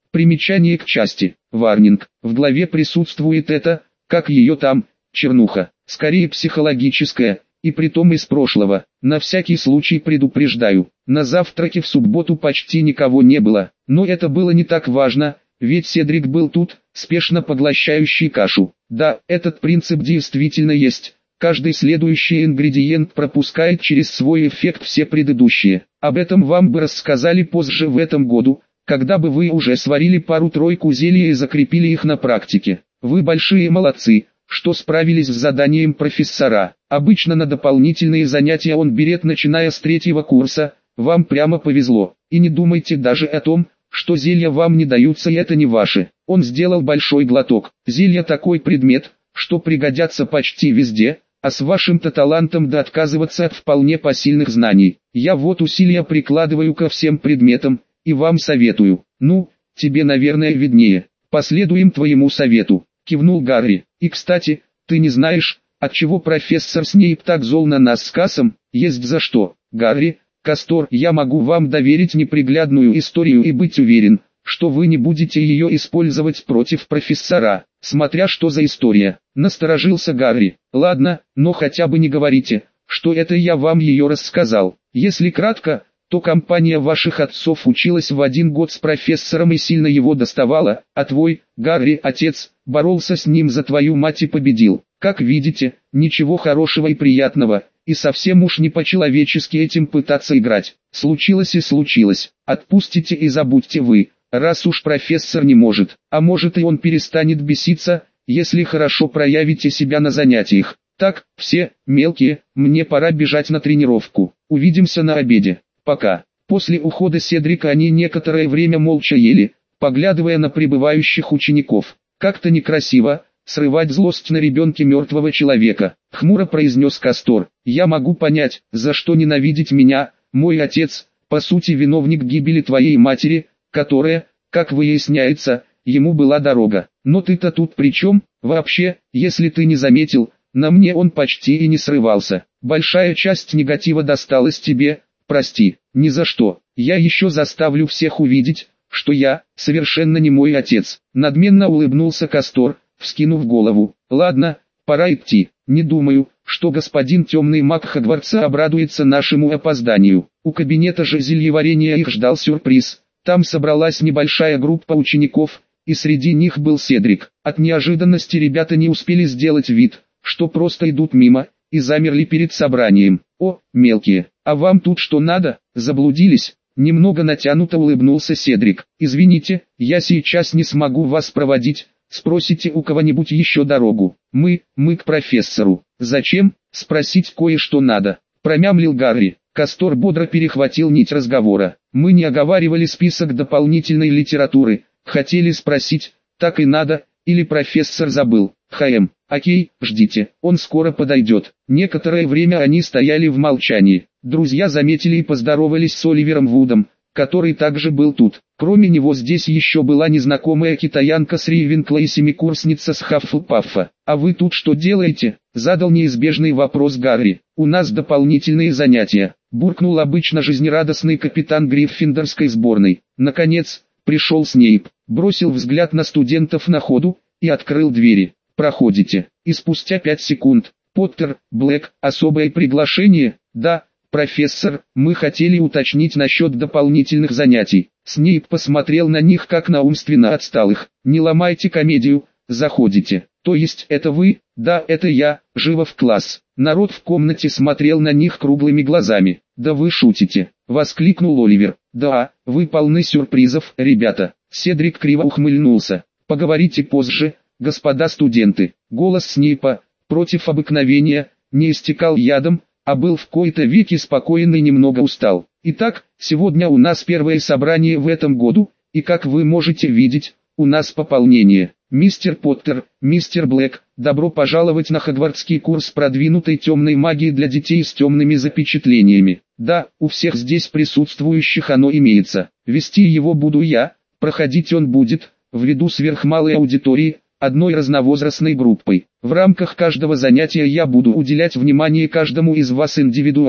Примечание к части. Варнинг. В главе присутствует это, как ее там, чернуха, скорее психологическая, и притом из прошлого. На всякий случай предупреждаю, на завтраке в субботу почти никого не было, но это было не так важно, ведь Седрик был тут, спешно поглощающий кашу. Да, этот принцип действительно есть. Каждый следующий ингредиент пропускает через свой эффект все предыдущие. Об этом вам бы рассказали позже в этом году, когда бы вы уже сварили пару-тройку зелья и закрепили их на практике. Вы большие молодцы, что справились с заданием профессора. Обычно на дополнительные занятия он берет начиная с 3-го курса, вам прямо повезло. И не думайте даже о том, что зелья вам не даются и это не ваши. Он сделал большой глоток. Зелья такой предмет, что пригодятся почти везде, а с вашим-то талантом да отказываться от вполне посильных знаний. Я вот усилия прикладываю ко всем предметам, и вам советую. Ну, тебе наверное виднее. Последуем твоему совету, кивнул Гарри. И кстати, ты не знаешь, отчего профессор Снейп так зол на нас с Кассом? Есть за что. Гарри, Кастор, я могу вам доверить неприглядную историю и быть уверен, что вы не будете ее использовать против профессора, смотря что за история. Насторожился Гарри. Ладно, но хотя бы не говорите, что это я вам ее рассказал. Если кратко, то компания ваших отцов училась в один год с профессором и сильно его доставала, а твой, Гарри, отец, боролся с ним за твою мать и победил. Как видите, ничего хорошего и приятного, и совсем уж не по-человечески этим пытаться играть. Случилось и случилось, отпустите и забудьте вы, раз уж профессор не может, а может и он перестанет беситься, если хорошо проявите себя на занятиях. Так, все, мелкие, мне пора бежать на тренировку, увидимся на обеде. Пока. После ухода Седрика они некоторое время молча ели, поглядывая на прибывающих учеников. Как-то некрасиво срывать злость на ребенке мертвого человека, хмуро произнес Кастор. Я могу понять, за что ненавидеть меня, мой отец, по сути виновник гибели твоей матери, которая, как выясняется, ему была дорога. Но ты-то тут при чем? Вообще, если ты не заметил, на мне он почти и не срывался. Большая часть негатива досталась тебе. Прости, ни за что. Я еще заставлю всех увидеть, что я, совершенно не мой отец. Надменно улыбнулся Кастор, вскинув голову. Ладно, пора идти. Не думаю, что господин темный маг Хогвартса обрадуется нашему опозданию. У кабинета же зельеварения их ждал сюрприз. Там собралась небольшая группа учеников, и среди них был Седрик. От неожиданности ребята не успели сделать вид, что просто идут мимо, и замерли перед собранием. О, мелкие, а вам тут что надо? Заблудились? Немного натянуто улыбнулся Седрик. Извините, я сейчас не смогу вас проводить, спросите у кого-нибудь еще дорогу. Мы к профессору. Зачем? Спросить кое-что надо. Промямлил Гарри. Кастор бодро перехватил нить разговора. Мы не оговаривали список дополнительной литературы, хотели спросить, так и надо, или профессор забыл. Окей, ждите, он скоро подойдет. Некоторое время они стояли в молчании. Друзья заметили и поздоровались с Оливером Вудом, который также был тут. Кроме него здесь еще была незнакомая китаянка с Ривенкла и семикурсница с Хаффлпаффа. «А вы тут что делаете?» — задал неизбежный вопрос Гарри. «У нас дополнительные занятия», — буркнул обычно жизнерадостный капитан Гриффиндорской сборной. Наконец, пришел Снейп, бросил взгляд на студентов на ходу и открыл двери. «Проходите». И спустя 5 секунд. «Поттер, Блэк, особое приглашение?» «Да, профессор, мы хотели уточнить насчет дополнительных занятий». Снейп посмотрел на них как на умственно отсталых. «Не ломайте комедию, заходите». «То есть это вы?» «Да, это я, живо в класс». Народ в комнате смотрел на них круглыми глазами. «Да вы шутите», — воскликнул Оливер. «Да, вы полны сюрпризов, ребята». Седрик криво ухмыльнулся. «Поговорите позже, господа студенты». Голос Снейпа, против обыкновения, не истекал ядом, а был в кои-то веки спокоен и немного устал. «Итак, сегодня у нас первое собрание в этом году, и как вы можете видеть, у нас пополнение. Мистер Поттер, мистер Блэк, добро пожаловать на Хогвартский курс продвинутой темной магии для детей с темными запечатлениями. Да, у всех здесь присутствующих оно имеется. Вести его буду я, проходить он будет, ввиду сверхмалой аудитории, одной разновозрастной группой. В рамках каждого занятия я буду уделять внимание каждому из вас индивидуально.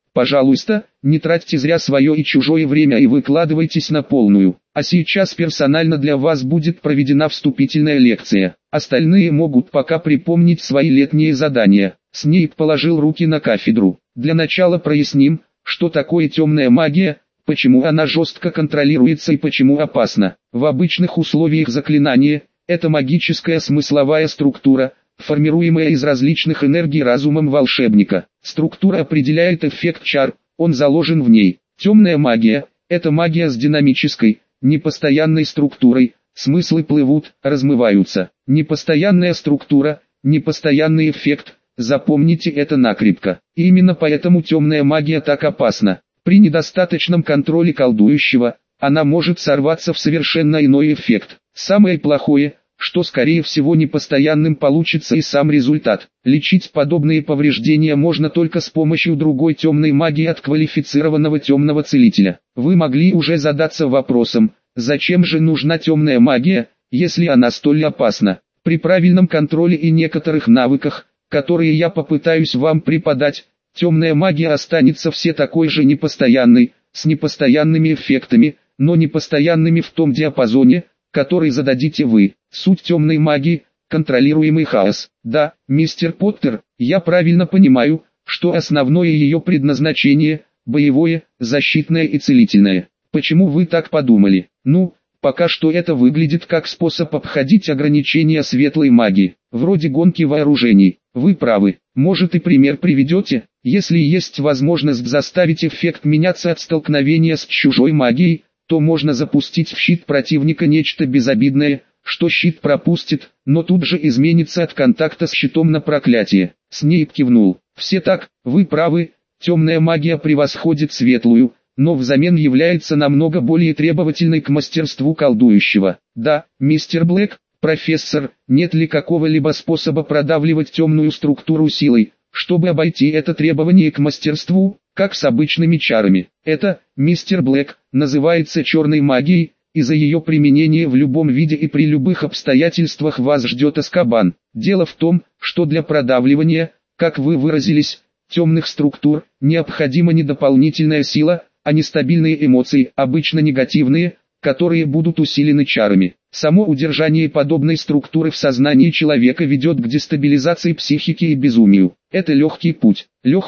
Пожалуйста, не тратьте зря свое и чужое время и выкладывайтесь на полную. А сейчас персонально для вас будет проведена вступительная лекция. Остальные могут пока припомнить свои летние задания. Снейп положил руки на кафедру. Для начала проясним, что такое темная магия, почему она жестко контролируется и почему опасна. В обычных условиях заклинания – это магическая смысловая структура, формируемая из различных энергий разумом волшебника. Структура определяет эффект чар, он заложен в ней. Темная магия – это магия с динамической, непостоянной структурой, смыслы плывут, размываются. Непостоянная структура, непостоянный эффект, запомните это накрепко. И именно поэтому темная магия так опасна. При недостаточном контроле колдующего, она может сорваться в совершенно иной эффект. Самое плохое – что скорее всего непостоянным получится и сам результат. Лечить подобные повреждения можно только с помощью другой темной магии от квалифицированного темного целителя. Вы могли уже задаться вопросом, зачем же нужна темная магия, если она столь опасна? При правильном контроле и некоторых навыках, которые я попытаюсь вам преподать, темная магия останется все такой же непостоянной, с непостоянными эффектами, но непостоянными в том диапазоне, который зададите вы. Суть темной магии – контролируемый хаос. Да, мистер Поттер, я правильно понимаю, что основное ее предназначение – боевое, защитное и целительное. Почему вы так подумали? Ну, пока что это выглядит как способ обходить ограничения светлой магии, вроде гонки вооружений. Вы правы, может и пример приведете, если есть возможность заставить эффект меняться от столкновения с чужой магией, то можно запустить в щит противника нечто безобидное, что щит пропустит, но тут же изменится от контакта с щитом на проклятие. Снейп кивнул. Все так, вы правы, темная магия превосходит светлую, но взамен является намного более требовательной к мастерству колдующего. Да, мистер Блэк, профессор, нет ли какого-либо способа продавливать темную структуру силой, чтобы обойти это требование к мастерству, как с обычными чарами? Это, мистер Блэк, называется черной магией, и за ее применение в любом виде и при любых обстоятельствах вас ждет Азкабан. Дело в том, что для продавливания, как вы выразились, темных структур, необходима не дополнительная сила, а нестабильные эмоции, обычно негативные, которые будут усилены чарами. Само удержание подобной структуры в сознании человека ведет к дестабилизации психики и безумию. Это легкий путь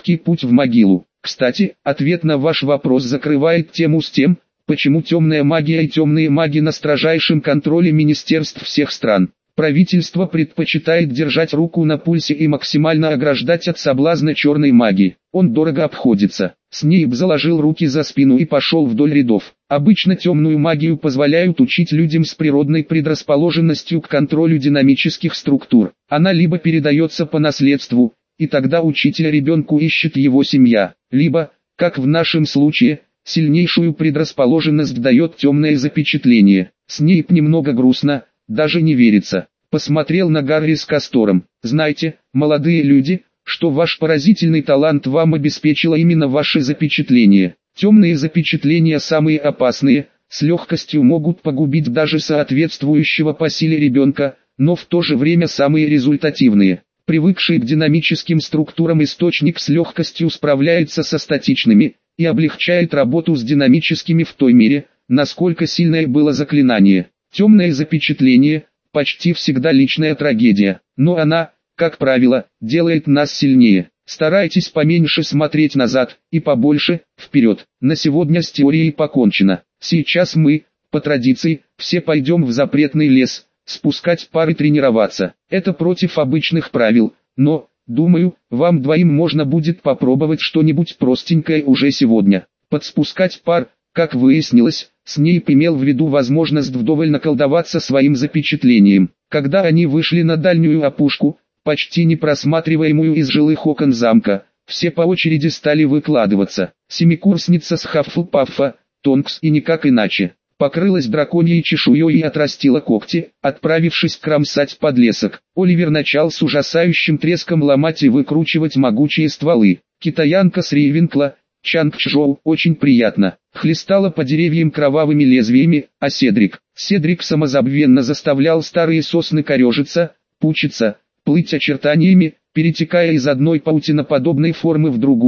в могилу. Кстати, ответ на ваш вопрос закрывает тему с тем, почему темная магия и темные маги на строжайшем контроле министерств всех стран. Правительство предпочитает держать руку на пульсе и максимально ограждать от соблазна черной магии. Он дорого обходится. Снейп заложил руки за спину и пошел вдоль рядов. Обычно темную магию позволяют учить людям с природной предрасположенностью к контролю динамических структур. Она либо передается по наследству, и тогда учителя ребенку ищет его семья, либо, как в нашем случае, сильнейшую предрасположенность дает темное запечатление. Снейп немного грустно, даже не верится. Посмотрел на Гарри с Кастором. Знаете, молодые люди, что ваш поразительный талант вам обеспечило именно ваше запечатление. Темные запечатления самые опасные, с легкостью могут погубить даже соответствующего по силе ребенка, но в то же время самые результативные. Привыкший к динамическим структурам источник с легкостью справляется со статичными и облегчает работу с динамическими в той мере, насколько сильное было заклинание. Темное запечатление – почти всегда личная трагедия, но она, как правило, делает нас сильнее. Старайтесь поменьше смотреть назад и побольше вперед. На сегодня с теорией покончено. Сейчас мы, по традиции, все пойдем в запретный лес, спускать пары тренироваться. Это против обычных правил, но, думаю, вам двоим можно будет попробовать что-нибудь простенькое уже сегодня. Подспускать пар, как выяснилось, Снейп имел в виду возможность вдоволь наколдоваться своим запечатлением. Когда они вышли на дальнюю опушку, почти непросматриваемую из жилых окон замка, все по очереди стали выкладываться. Семикурсница с Хаффлпаффа, Тонкс и никак иначе, покрылась драконьей чешуей и отрастила когти, отправившись кромсать подлесок. Оливер начал с ужасающим треском ломать и выкручивать могучие стволы. Китаянка с Рейвенкла, Чанг-Чжоу, очень приятно, хлестала по деревьям кровавыми лезвиями, а Седрик самозабвенно заставлял старые сосны корежиться, пучиться, плыть очертаниями, перетекая из одной паутиноподобной формы в другую,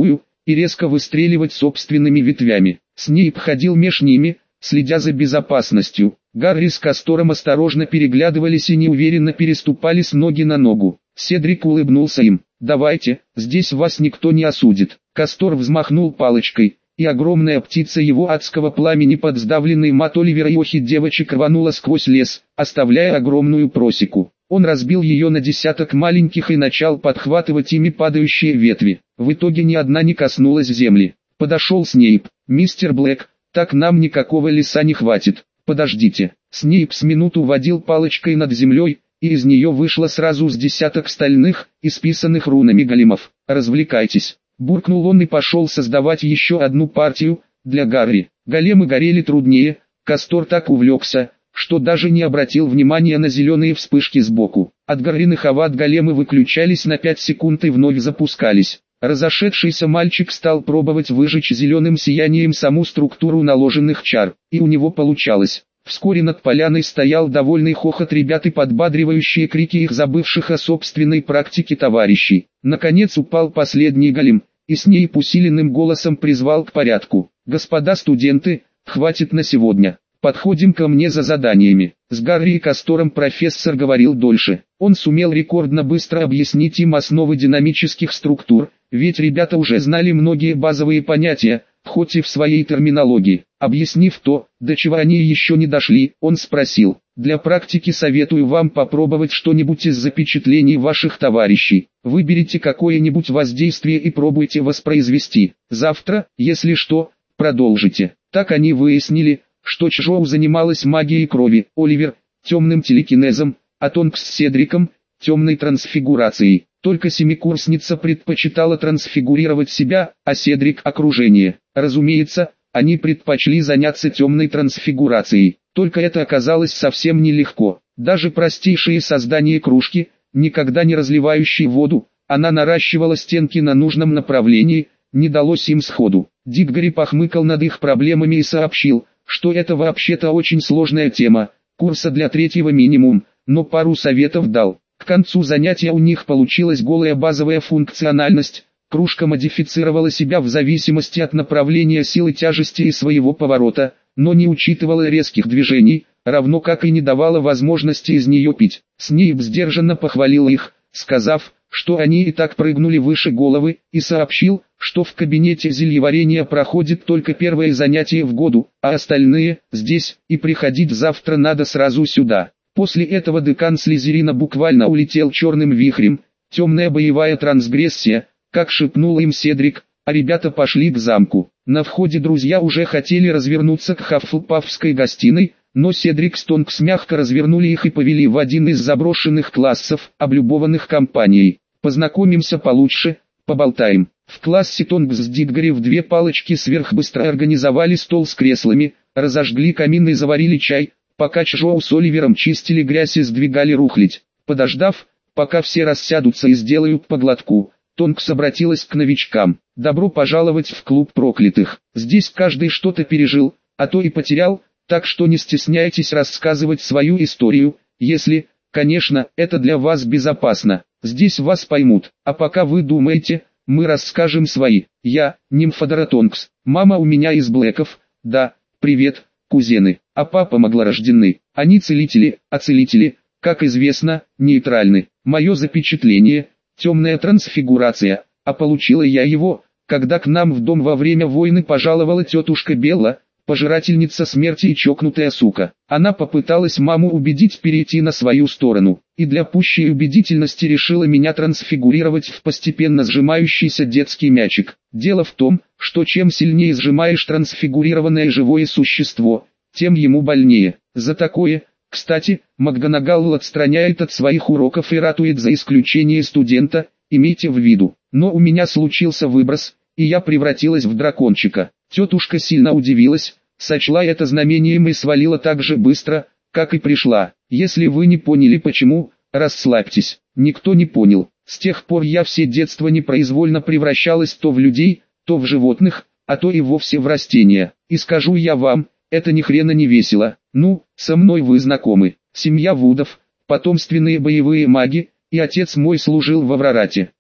и резко выстреливать собственными ветвями. Снейп ходил меж ними, следя за безопасностью. Гарри с Кастором осторожно переглядывались и неуверенно переступали с ноги на ногу. Седрик улыбнулся им. «Давайте, здесь вас никто не осудит». Кастор взмахнул палочкой, и огромная птица его адского пламени под сдавленный мат Оливера и охи девочек рванула сквозь лес, оставляя огромную просеку. Он разбил ее на десяток маленьких и начал подхватывать ими падающие ветви. В итоге ни одна не коснулась земли. Подошел Снейп. «Мистер Блэк, так нам никакого леса не хватит. Подождите». Снейп с минуту водил палочкой над землей, и из нее вышло сразу с десяток стальных, исписанных рунами големов. «Развлекайтесь», — буркнул он и пошел создавать еще одну партию для Гарри. Големы горели труднее, Кастор так увлекся, что даже не обратил внимания на зеленые вспышки сбоку. От горных овад големы выключались на 5 секунд и вновь запускались. Разошедшийся мальчик стал пробовать выжечь зеленым сиянием саму структуру наложенных чар, и у него получалось. Вскоре над поляной стоял довольный хохот ребят и подбадривающие крики их забывших о собственной практике товарищей. Наконец упал последний голем, и Снейп усиленным голосом призвал к порядку. «Господа студенты, хватит на сегодня. Подходим ко мне за заданиями». С Гарри и Кастором профессор говорил дольше. Он сумел рекордно быстро объяснить им основы динамических структур, ведь ребята уже знали многие базовые понятия, хоть и в своей терминологии. Объяснив то, до чего они еще не дошли, он спросил: «Для практики советую вам попробовать что-нибудь из запечатлений ваших товарищей. Выберите какое-нибудь воздействие и пробуйте воспроизвести. Завтра, если что, продолжите». Так они выяснили, что Чжоу занималась магией крови, Оливер – темным телекинезом, а Тонкс с Седриком – темной трансфигурацией. Только семикурсница предпочитала трансфигурировать себя, а Седрик – окружение. Разумеется, они предпочли заняться темной трансфигурацией. Только это оказалось совсем нелегко. Даже простейшие создания кружки, никогда не разливающей воду, она наращивала стенки на нужном направлении, не далось им сходу. Диггори похмыкал над их проблемами и сообщил, что это вообще-то очень сложная тема, курса для 3-го минимум, но пару советов дал. К концу занятия у них получилась голая базовая функциональность, кружка модифицировала себя в зависимости от направления силы тяжести и своего поворота, но не учитывала резких движений, равно как и не давала возможности из нее пить. Снейп сдержанно похвалил их, сказав, что они и так прыгнули выше головы, и сообщил, что в кабинете зельеварения проходит только первое занятие в году, а остальные – здесь, и приходить завтра надо сразу сюда. После этого декан Слизерина буквально улетел черным вихрем, темная боевая трансгрессия, как шепнул им Седрик, а ребята пошли к замку. На входе друзья уже хотели развернуться к Хаффлпафской гостиной, но Седрик с Тонкс мягко развернули их и повели в один из заброшенных классов, облюбованных компанией. «Познакомимся получше, поболтаем». В классе Тонкс с Диггори в 2 палочки сверхбыстро организовали стол с креслами, разожгли камин и заварили чай, пока Чжоу с Оливером чистили грязь и сдвигали рухлядь. Подождав, пока все рассядутся и сделают по глотку, Тонкс обратилась к новичкам. «Добро пожаловать в клуб проклятых. Здесь каждый что-то пережил, а то и потерял, так что не стесняйтесь рассказывать свою историю, если, конечно, это для вас безопасно. Здесь вас поймут, а пока вы думаете, мы расскажем свои. Я, Нимфодора Тонкс, мама у меня из Блэков, да, привет, кузены, а папа маглорожденный. Они целители, а целители, как известно, нейтральны. Мое запечатление – темная трансфигурация, а получила я его, когда к нам в дом во время войны пожаловала тетушка Белла, пожирательница смерти и чокнутая сука. Она попыталась маму убедить перейти на свою сторону, и для пущей убедительности решила меня трансфигурировать в постепенно сжимающийся детский мячик. Дело в том, что чем сильнее сжимаешь трансфигурированное живое существо, тем ему больнее. За такое, кстати, МакГонагал отстраняет от своих уроков и ратует за исключение студента, имейте в виду. Но у меня случился выброс, и я превратилась в дракончика. Тетушка сильно удивилась, сочла это знамением и свалила так же быстро, как и пришла. Если вы не поняли почему, расслабьтесь. Никто не понял. С тех пор я все детство непроизвольно превращалась то в людей, то в животных, а то и вовсе в растения. И скажу я вам, это ни хрена не весело. Ну, со мной вы знакомы. Семья Вудов, потомственные боевые маги, и отец мой служил в Аврорате.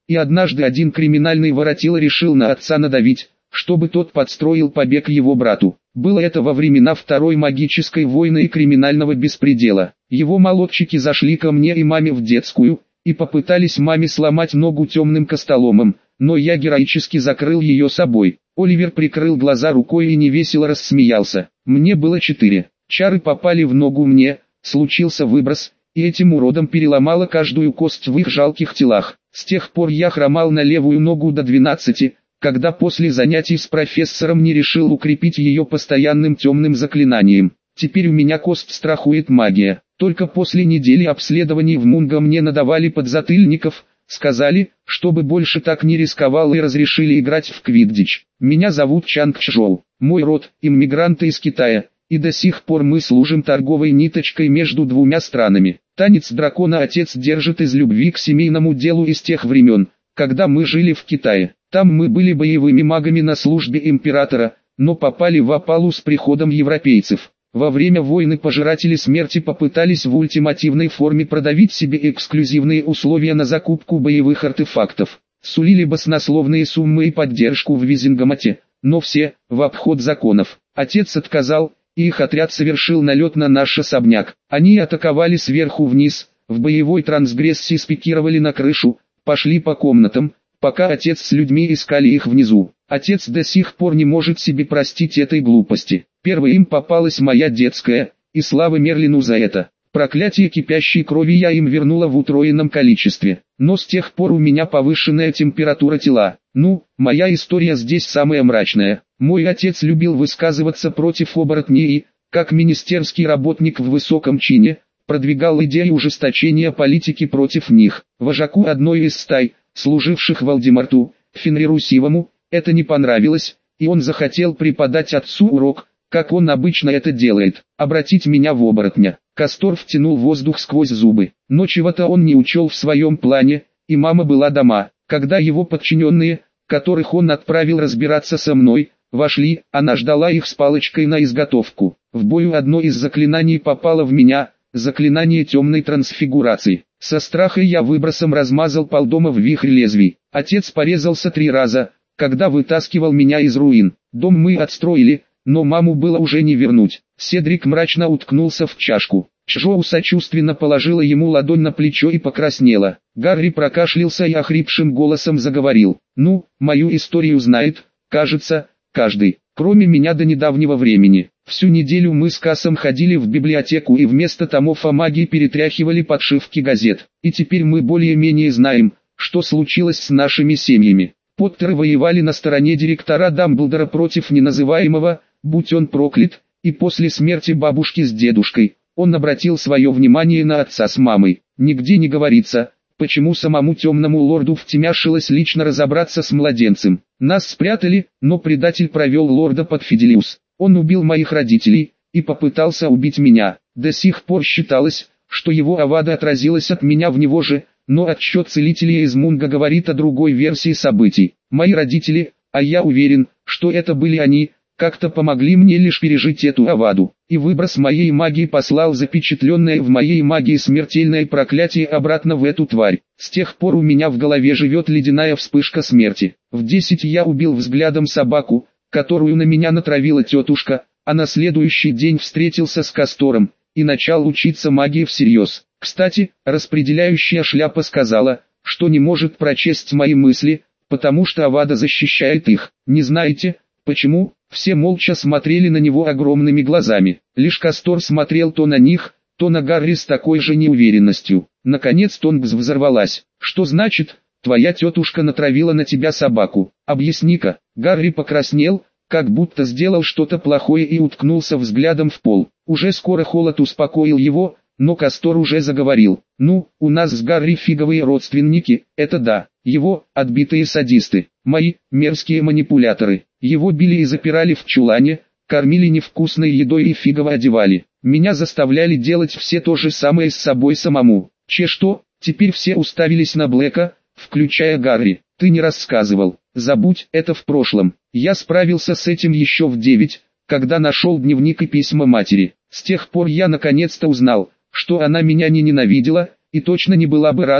и однажды один криминальный воротило решил на отца надавить, чтобы тот подстроил побег его брату. Было это во времена Второй магической войны и криминального беспредела. Его молодчики зашли ко мне и маме в детскую, и попытались маме сломать ногу темным костоломом, но я героически закрыл ее собой. Оливер прикрыл глаза рукой и невесело рассмеялся. Мне было 4. Чары попали в ногу мне, случился выброс, и этим уродом переломало каждую кость в их жалких телах. С тех пор я хромал на левую ногу до 12, когда после занятий с профессором не решил укрепить ее постоянным темным заклинанием. Теперь у меня кость страхует магия. Только после недели обследований в Мунго мне надавали подзатыльников, сказали, чтобы больше так не рисковал, и разрешили играть в квиддич. Меня зовут Чанг Чжоу. Мой род – иммигранты из Китая, и до сих пор мы служим торговой ниточкой между двумя странами. Танец дракона отец держит из любви к семейному делу из тех времен, когда мы жили в Китае. Там мы были боевыми магами на службе императора, но попали в опалу с приходом европейцев. Во время войны пожиратели смерти попытались в ультимативной форме продавить себе эксклюзивные условия на закупку боевых артефактов. Сулили баснословные суммы и поддержку в Визингамате, но все, в обход законов. Отец отказал, и их отряд совершил налет на наш особняк. Они атаковали сверху вниз, в боевой трансгрессии спикировали на крышу, пошли по комнатам, пока отец с людьми искали их внизу. Отец до сих пор не может себе простить этой глупости. Первой им попалась моя детская, и слава Мерлину за это. Проклятие кипящей крови я им вернула в утроенном количестве. Но с тех пор у меня повышенная температура тела. Моя история здесь самая мрачная. Мой отец любил высказываться против оборотней и, как министерский работник в высоком чине, продвигал идею ужесточения политики против них. Вожаку одной из стай, служивших Вальдемарту, Фенриру Сивому, это не понравилось, и он захотел преподать отцу урок, как он обычно это делает, обратить меня в оборотня. Кастор втянул воздух сквозь зубы, но чего-то он не учел в своем плане, и мама была дома, когда его подчиненные, которых он отправил разбираться со мной, вошли, она ждала их с палочкой на изготовку. В бою одно из заклинаний попало в меня, заклинание темной трансфигурации. Со страха я выбросом размазал полдома в вихрь лезвий. Отец порезался 3 раза, когда вытаскивал меня из руин. Дом мы отстроили, но маму было уже не вернуть. Седрик мрачно уткнулся в чашку. Чжоу сочувственно положила ему ладонь на плечо и покраснела. Гарри прокашлялся и охрипшим голосом заговорил. Мою историю знает, кажется, каждый, кроме меня до недавнего времени. Всю неделю мы с Кассом ходили в библиотеку и вместо томов о магии перетряхивали подшивки газет. И теперь мы более-менее знаем, что случилось с нашими семьями. Поттеры воевали на стороне директора Дамблдора против неназываемого, будь он проклят, и после смерти бабушки с дедушкой, он обратил свое внимание на отца с мамой. Нигде не говорится, почему самому темному лорду втемяшилось лично разобраться с младенцем. Нас спрятали, но предатель провел лорда под Фиделиус. Он убил моих родителей, и попытался убить меня. До сих пор считалось, что его авада отразилась от меня в него же, но отсчет целителя из Мунго говорит о другой версии событий. Мои родители, а я уверен, что это были они, как-то помогли мне лишь пережить эту аваду, и выброс моей магии послал запечатленное в моей магии смертельное проклятие обратно в эту тварь. С тех пор у меня в голове живет ледяная вспышка смерти. В 10 я убил взглядом собаку, которую на меня натравила тетушка, а на следующий день встретился с Кастором, и начал учиться магии всерьез. Кстати, распределяющая шляпа сказала, что не может прочесть мои мысли, потому что авада защищает их. Не знаете, почему? Все молча смотрели на него огромными глазами. Лишь Кастор смотрел то на них, то на Гарри с такой же неуверенностью. Наконец Тонгс взорвалась. Что значит, твоя тетушка натравила на тебя собаку? Объясни-ка. Гарри покраснел, как будто сделал что-то плохое, и уткнулся взглядом в пол. Уже скоро холод успокоил его, но Кастор уже заговорил. У нас с Гарри фиговые родственники, это да. Его, отбитые садисты, мои, мерзкие манипуляторы. Его били и запирали в чулане, кормили невкусной едой и фигово одевали. Меня заставляли делать все то же самое с собой самому. Что? Теперь все уставились на Блэка, включая Гарри. Ты не рассказывал. Забудь, это в прошлом. Я справился с этим еще в 9, когда нашел дневник и письма матери. С тех пор я наконец-то узнал, что она меня не ненавидела, и точно не была бы рада,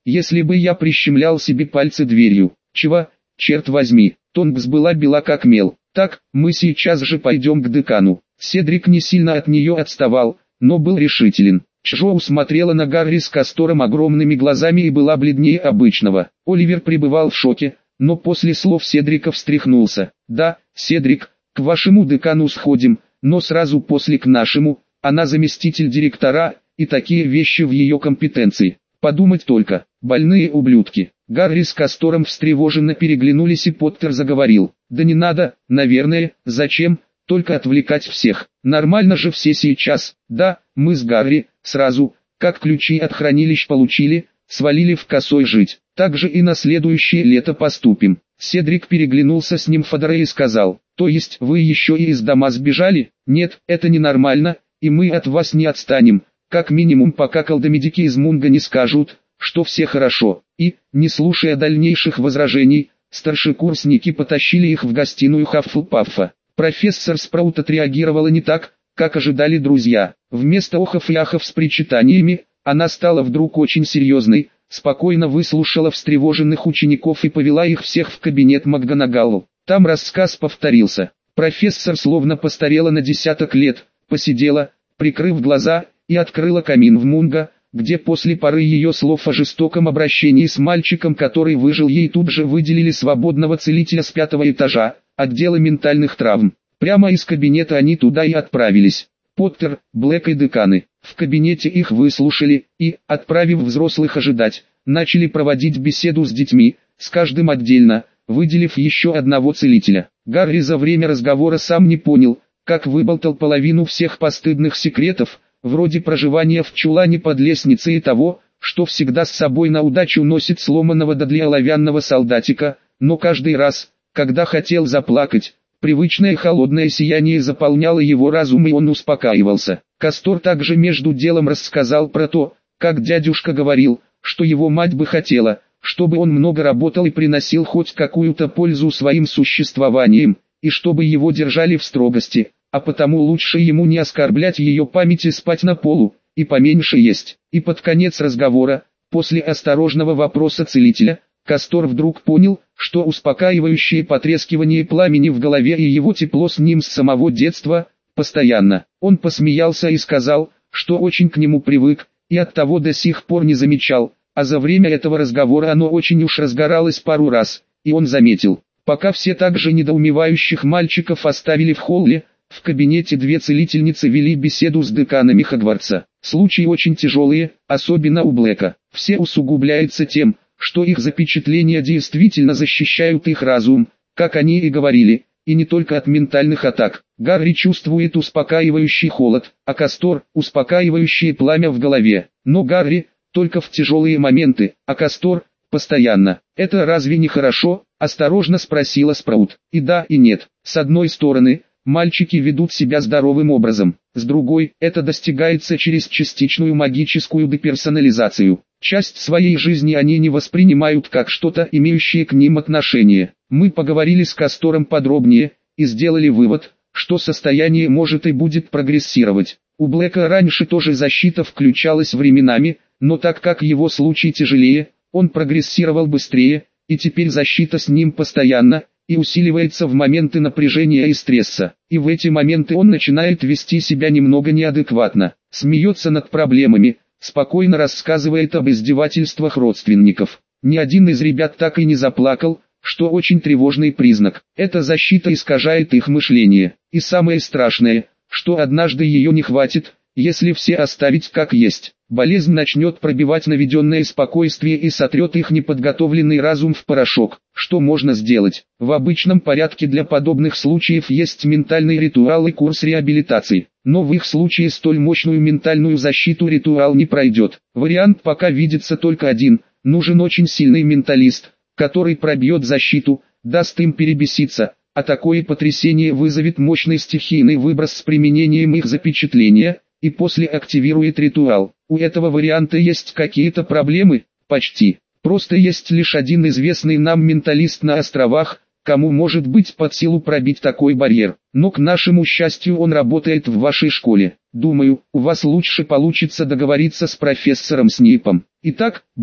если бы я прищемлял себе пальцы дверью. Чего, черт возьми, Тонкс была бела как мел. Так, мы сейчас же пойдем к декану. Седрик не сильно от нее отставал, но был решителен. Чжоу смотрела на Гарри с Кастором огромными глазами и была бледнее обычного. Оливер пребывал в шоке, но после слов Седрика встряхнулся. «Да, Седрик, к вашему декану сходим, но сразу после к нашему, она заместитель директора, и такие вещи в ее компетенции. Подумать только, больные ублюдки». Гарри с Кастором встревоженно переглянулись и Поттер заговорил. «Да не надо, наверное, зачем, только отвлекать всех. Нормально же все сейчас. Да, мы с Гарри, сразу, как ключи от хранилищ получили, свалили в Косой жить. Так же и на следующее лето поступим». Седрик переглянулся с Нимфодорой и сказал: «То есть вы еще и из дома сбежали? Нет, это ненормально, и мы от вас не отстанем, как минимум пока колдомедики из Мунга не скажут, что все хорошо». И, не слушая дальнейших возражений, старшекурсники потащили их в гостиную Хаффлпаффа. Профессор Спраут отреагировала не так, как ожидали друзья. Вместо охов и ахов с причитаниями, она стала вдруг очень серьезной, спокойно выслушала встревоженных учеников и повела их всех в кабинет МакГонагалл. Там рассказ повторился. Профессор словно постарела на десяток лет, посидела, прикрыв глаза, и открыла камин в Мунга, где после пары ее слов о жестоком обращении с мальчиком, который выжил, ей тут же выделили свободного целителя с 5-го этажа, отдела ментальных травм. Прямо из кабинета они туда и отправились. Поттер, Блэк и деканы. В кабинете их выслушали и, отправив взрослых ожидать, начали проводить беседу с детьми, с каждым отдельно, выделив еще одного целителя. Гарри за время разговора сам не понял, как выболтал половину всех постыдных секретов, вроде проживания в чулане под лестницей и того, что всегда с собой на удачу носит сломанного Дадли оловянного солдатика, но каждый раз, когда хотел заплакать, привычное холодное сияние заполняло его разум и он успокаивался. Кастор также между делом рассказал про то, как дядюшка говорил, что его мать бы хотела, чтобы он много работал и приносил хоть какую-то пользу своим существованием, и чтобы его держали в строгости, а потому лучше ему не оскорблять ее память и спать на полу, и поменьше есть. И под конец разговора, после осторожного вопроса целителя, Кастор вдруг понял, что успокаивающее потрескивание пламени в голове и его тепло с ним с самого детства, постоянно. Он посмеялся и сказал, что очень к нему привык, и оттого до сих пор не замечал, а за время этого разговора оно очень уж разгоралось пару раз, и он заметил. Пока все также недоумевающих мальчиков оставили в холле, в кабинете две целительницы вели беседу с деканами Хогвартса. Случаи очень тяжелые, особенно у Блэка. Все усугубляется тем, что их запечатления действительно защищают их разум, как они и говорили, и не только от ментальных атак. Гарри чувствует успокаивающий холод, а Кастор – успокаивающее пламя в голове. Но Гарри – только в тяжелые моменты, а Кастор – постоянно. «Это разве не хорошо?» – осторожно спросила Спраут. И да, и нет. С одной стороны, мальчики ведут себя здоровым образом, с другой, это достигается через частичную магическую деперсонализацию. Часть своей жизни они не воспринимают как что-то, имеющее к ним отношение. Мы поговорили с Кастором подробнее, и сделали вывод, что состояние может и будет прогрессировать. У Блэка раньше тоже защита включалась временами, но так как его случай тяжелее, он прогрессировал быстрее, и теперь защита с ним постоянно, и усиливается в моменты напряжения и стресса. И в эти моменты он начинает вести себя немного неадекватно, смеется над проблемами, спокойно рассказывает об издевательствах родственников. Ни один из ребят так и не заплакал, что очень тревожный признак. Эта защита искажает их мышление. И самое страшное, что однажды ее не хватит, если все оставить как есть. Болезнь начнет пробивать наведенное спокойствие и сотрет их неподготовленный разум в порошок. Что можно сделать? В обычном порядке для подобных случаев есть ментальный ритуал и курс реабилитации. Но в их случае столь мощную ментальную защиту ритуал не пройдет. Вариант пока видится только один. Нужен очень сильный менталист, который пробьет защиту, даст им перебеситься, а такое потрясение вызовет мощный стихийный выброс с применением их запечатления, и после активирует ритуал. У этого варианта есть какие-то проблемы? Почти. Просто есть лишь один известный нам менталист на островах, кому может быть под силу пробить такой барьер. Но к нашему счастью он работает в вашей школе. Думаю, у вас лучше получится договориться с профессором Снейпом. Итак, Блэк,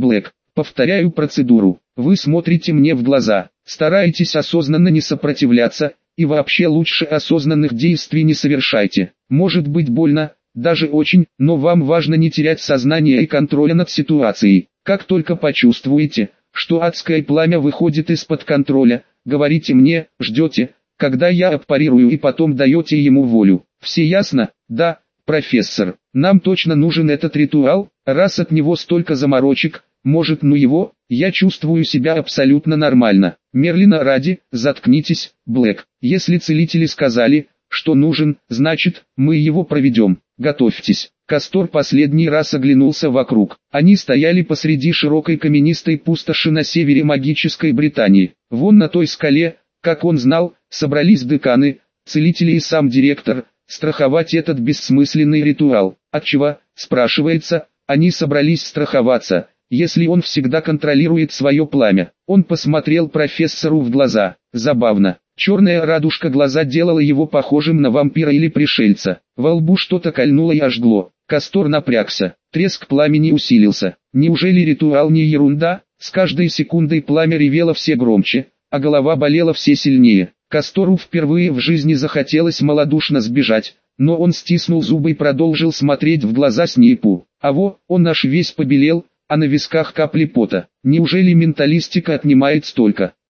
Повторяю процедуру. Вы смотрите мне в глаза, стараетесь осознанно не сопротивляться, и вообще лучше осознанных действий не совершайте. Может быть больно, даже очень, но вам важно не терять сознание и контроля над ситуацией. Как только почувствуете, что адское пламя выходит из-под контроля, говорите мне, ждете, когда я отпарирую, и потом даете ему волю. Все ясно? Да, профессор. Нам точно нужен этот ритуал, раз от него столько заморочек. Может, ну его, я чувствую себя абсолютно нормально. Мерлина ради, заткнитесь, Блэк. Если целители сказали, что нужен, значит, мы его проведем. Готовьтесь. Кастор последний раз оглянулся вокруг. Они стояли посреди широкой каменистой пустоши на севере магической Британии. Вон на той скале, как он знал, собрались деканы, целители и сам директор, страховать этот бессмысленный ритуал. Отчего, спрашивается, они собрались страховаться, если он всегда контролирует свое пламя? Он посмотрел профессору в глаза. Забавно. Черная радужка глаза делала его похожим на вампира или пришельца. Во лбу что-то кольнуло и ожгло. Кастор напрягся. Треск пламени усилился. Неужели ритуал не ерунда? С каждой секундой пламя ревело все громче, а голова болела все сильнее. Кастору впервые в жизни захотелось малодушно сбежать, но он стиснул зубы и продолжил смотреть в глаза Снейпу. Он аж весь побелел, а на висках капли пота. Неужели менталистика отнимает столько?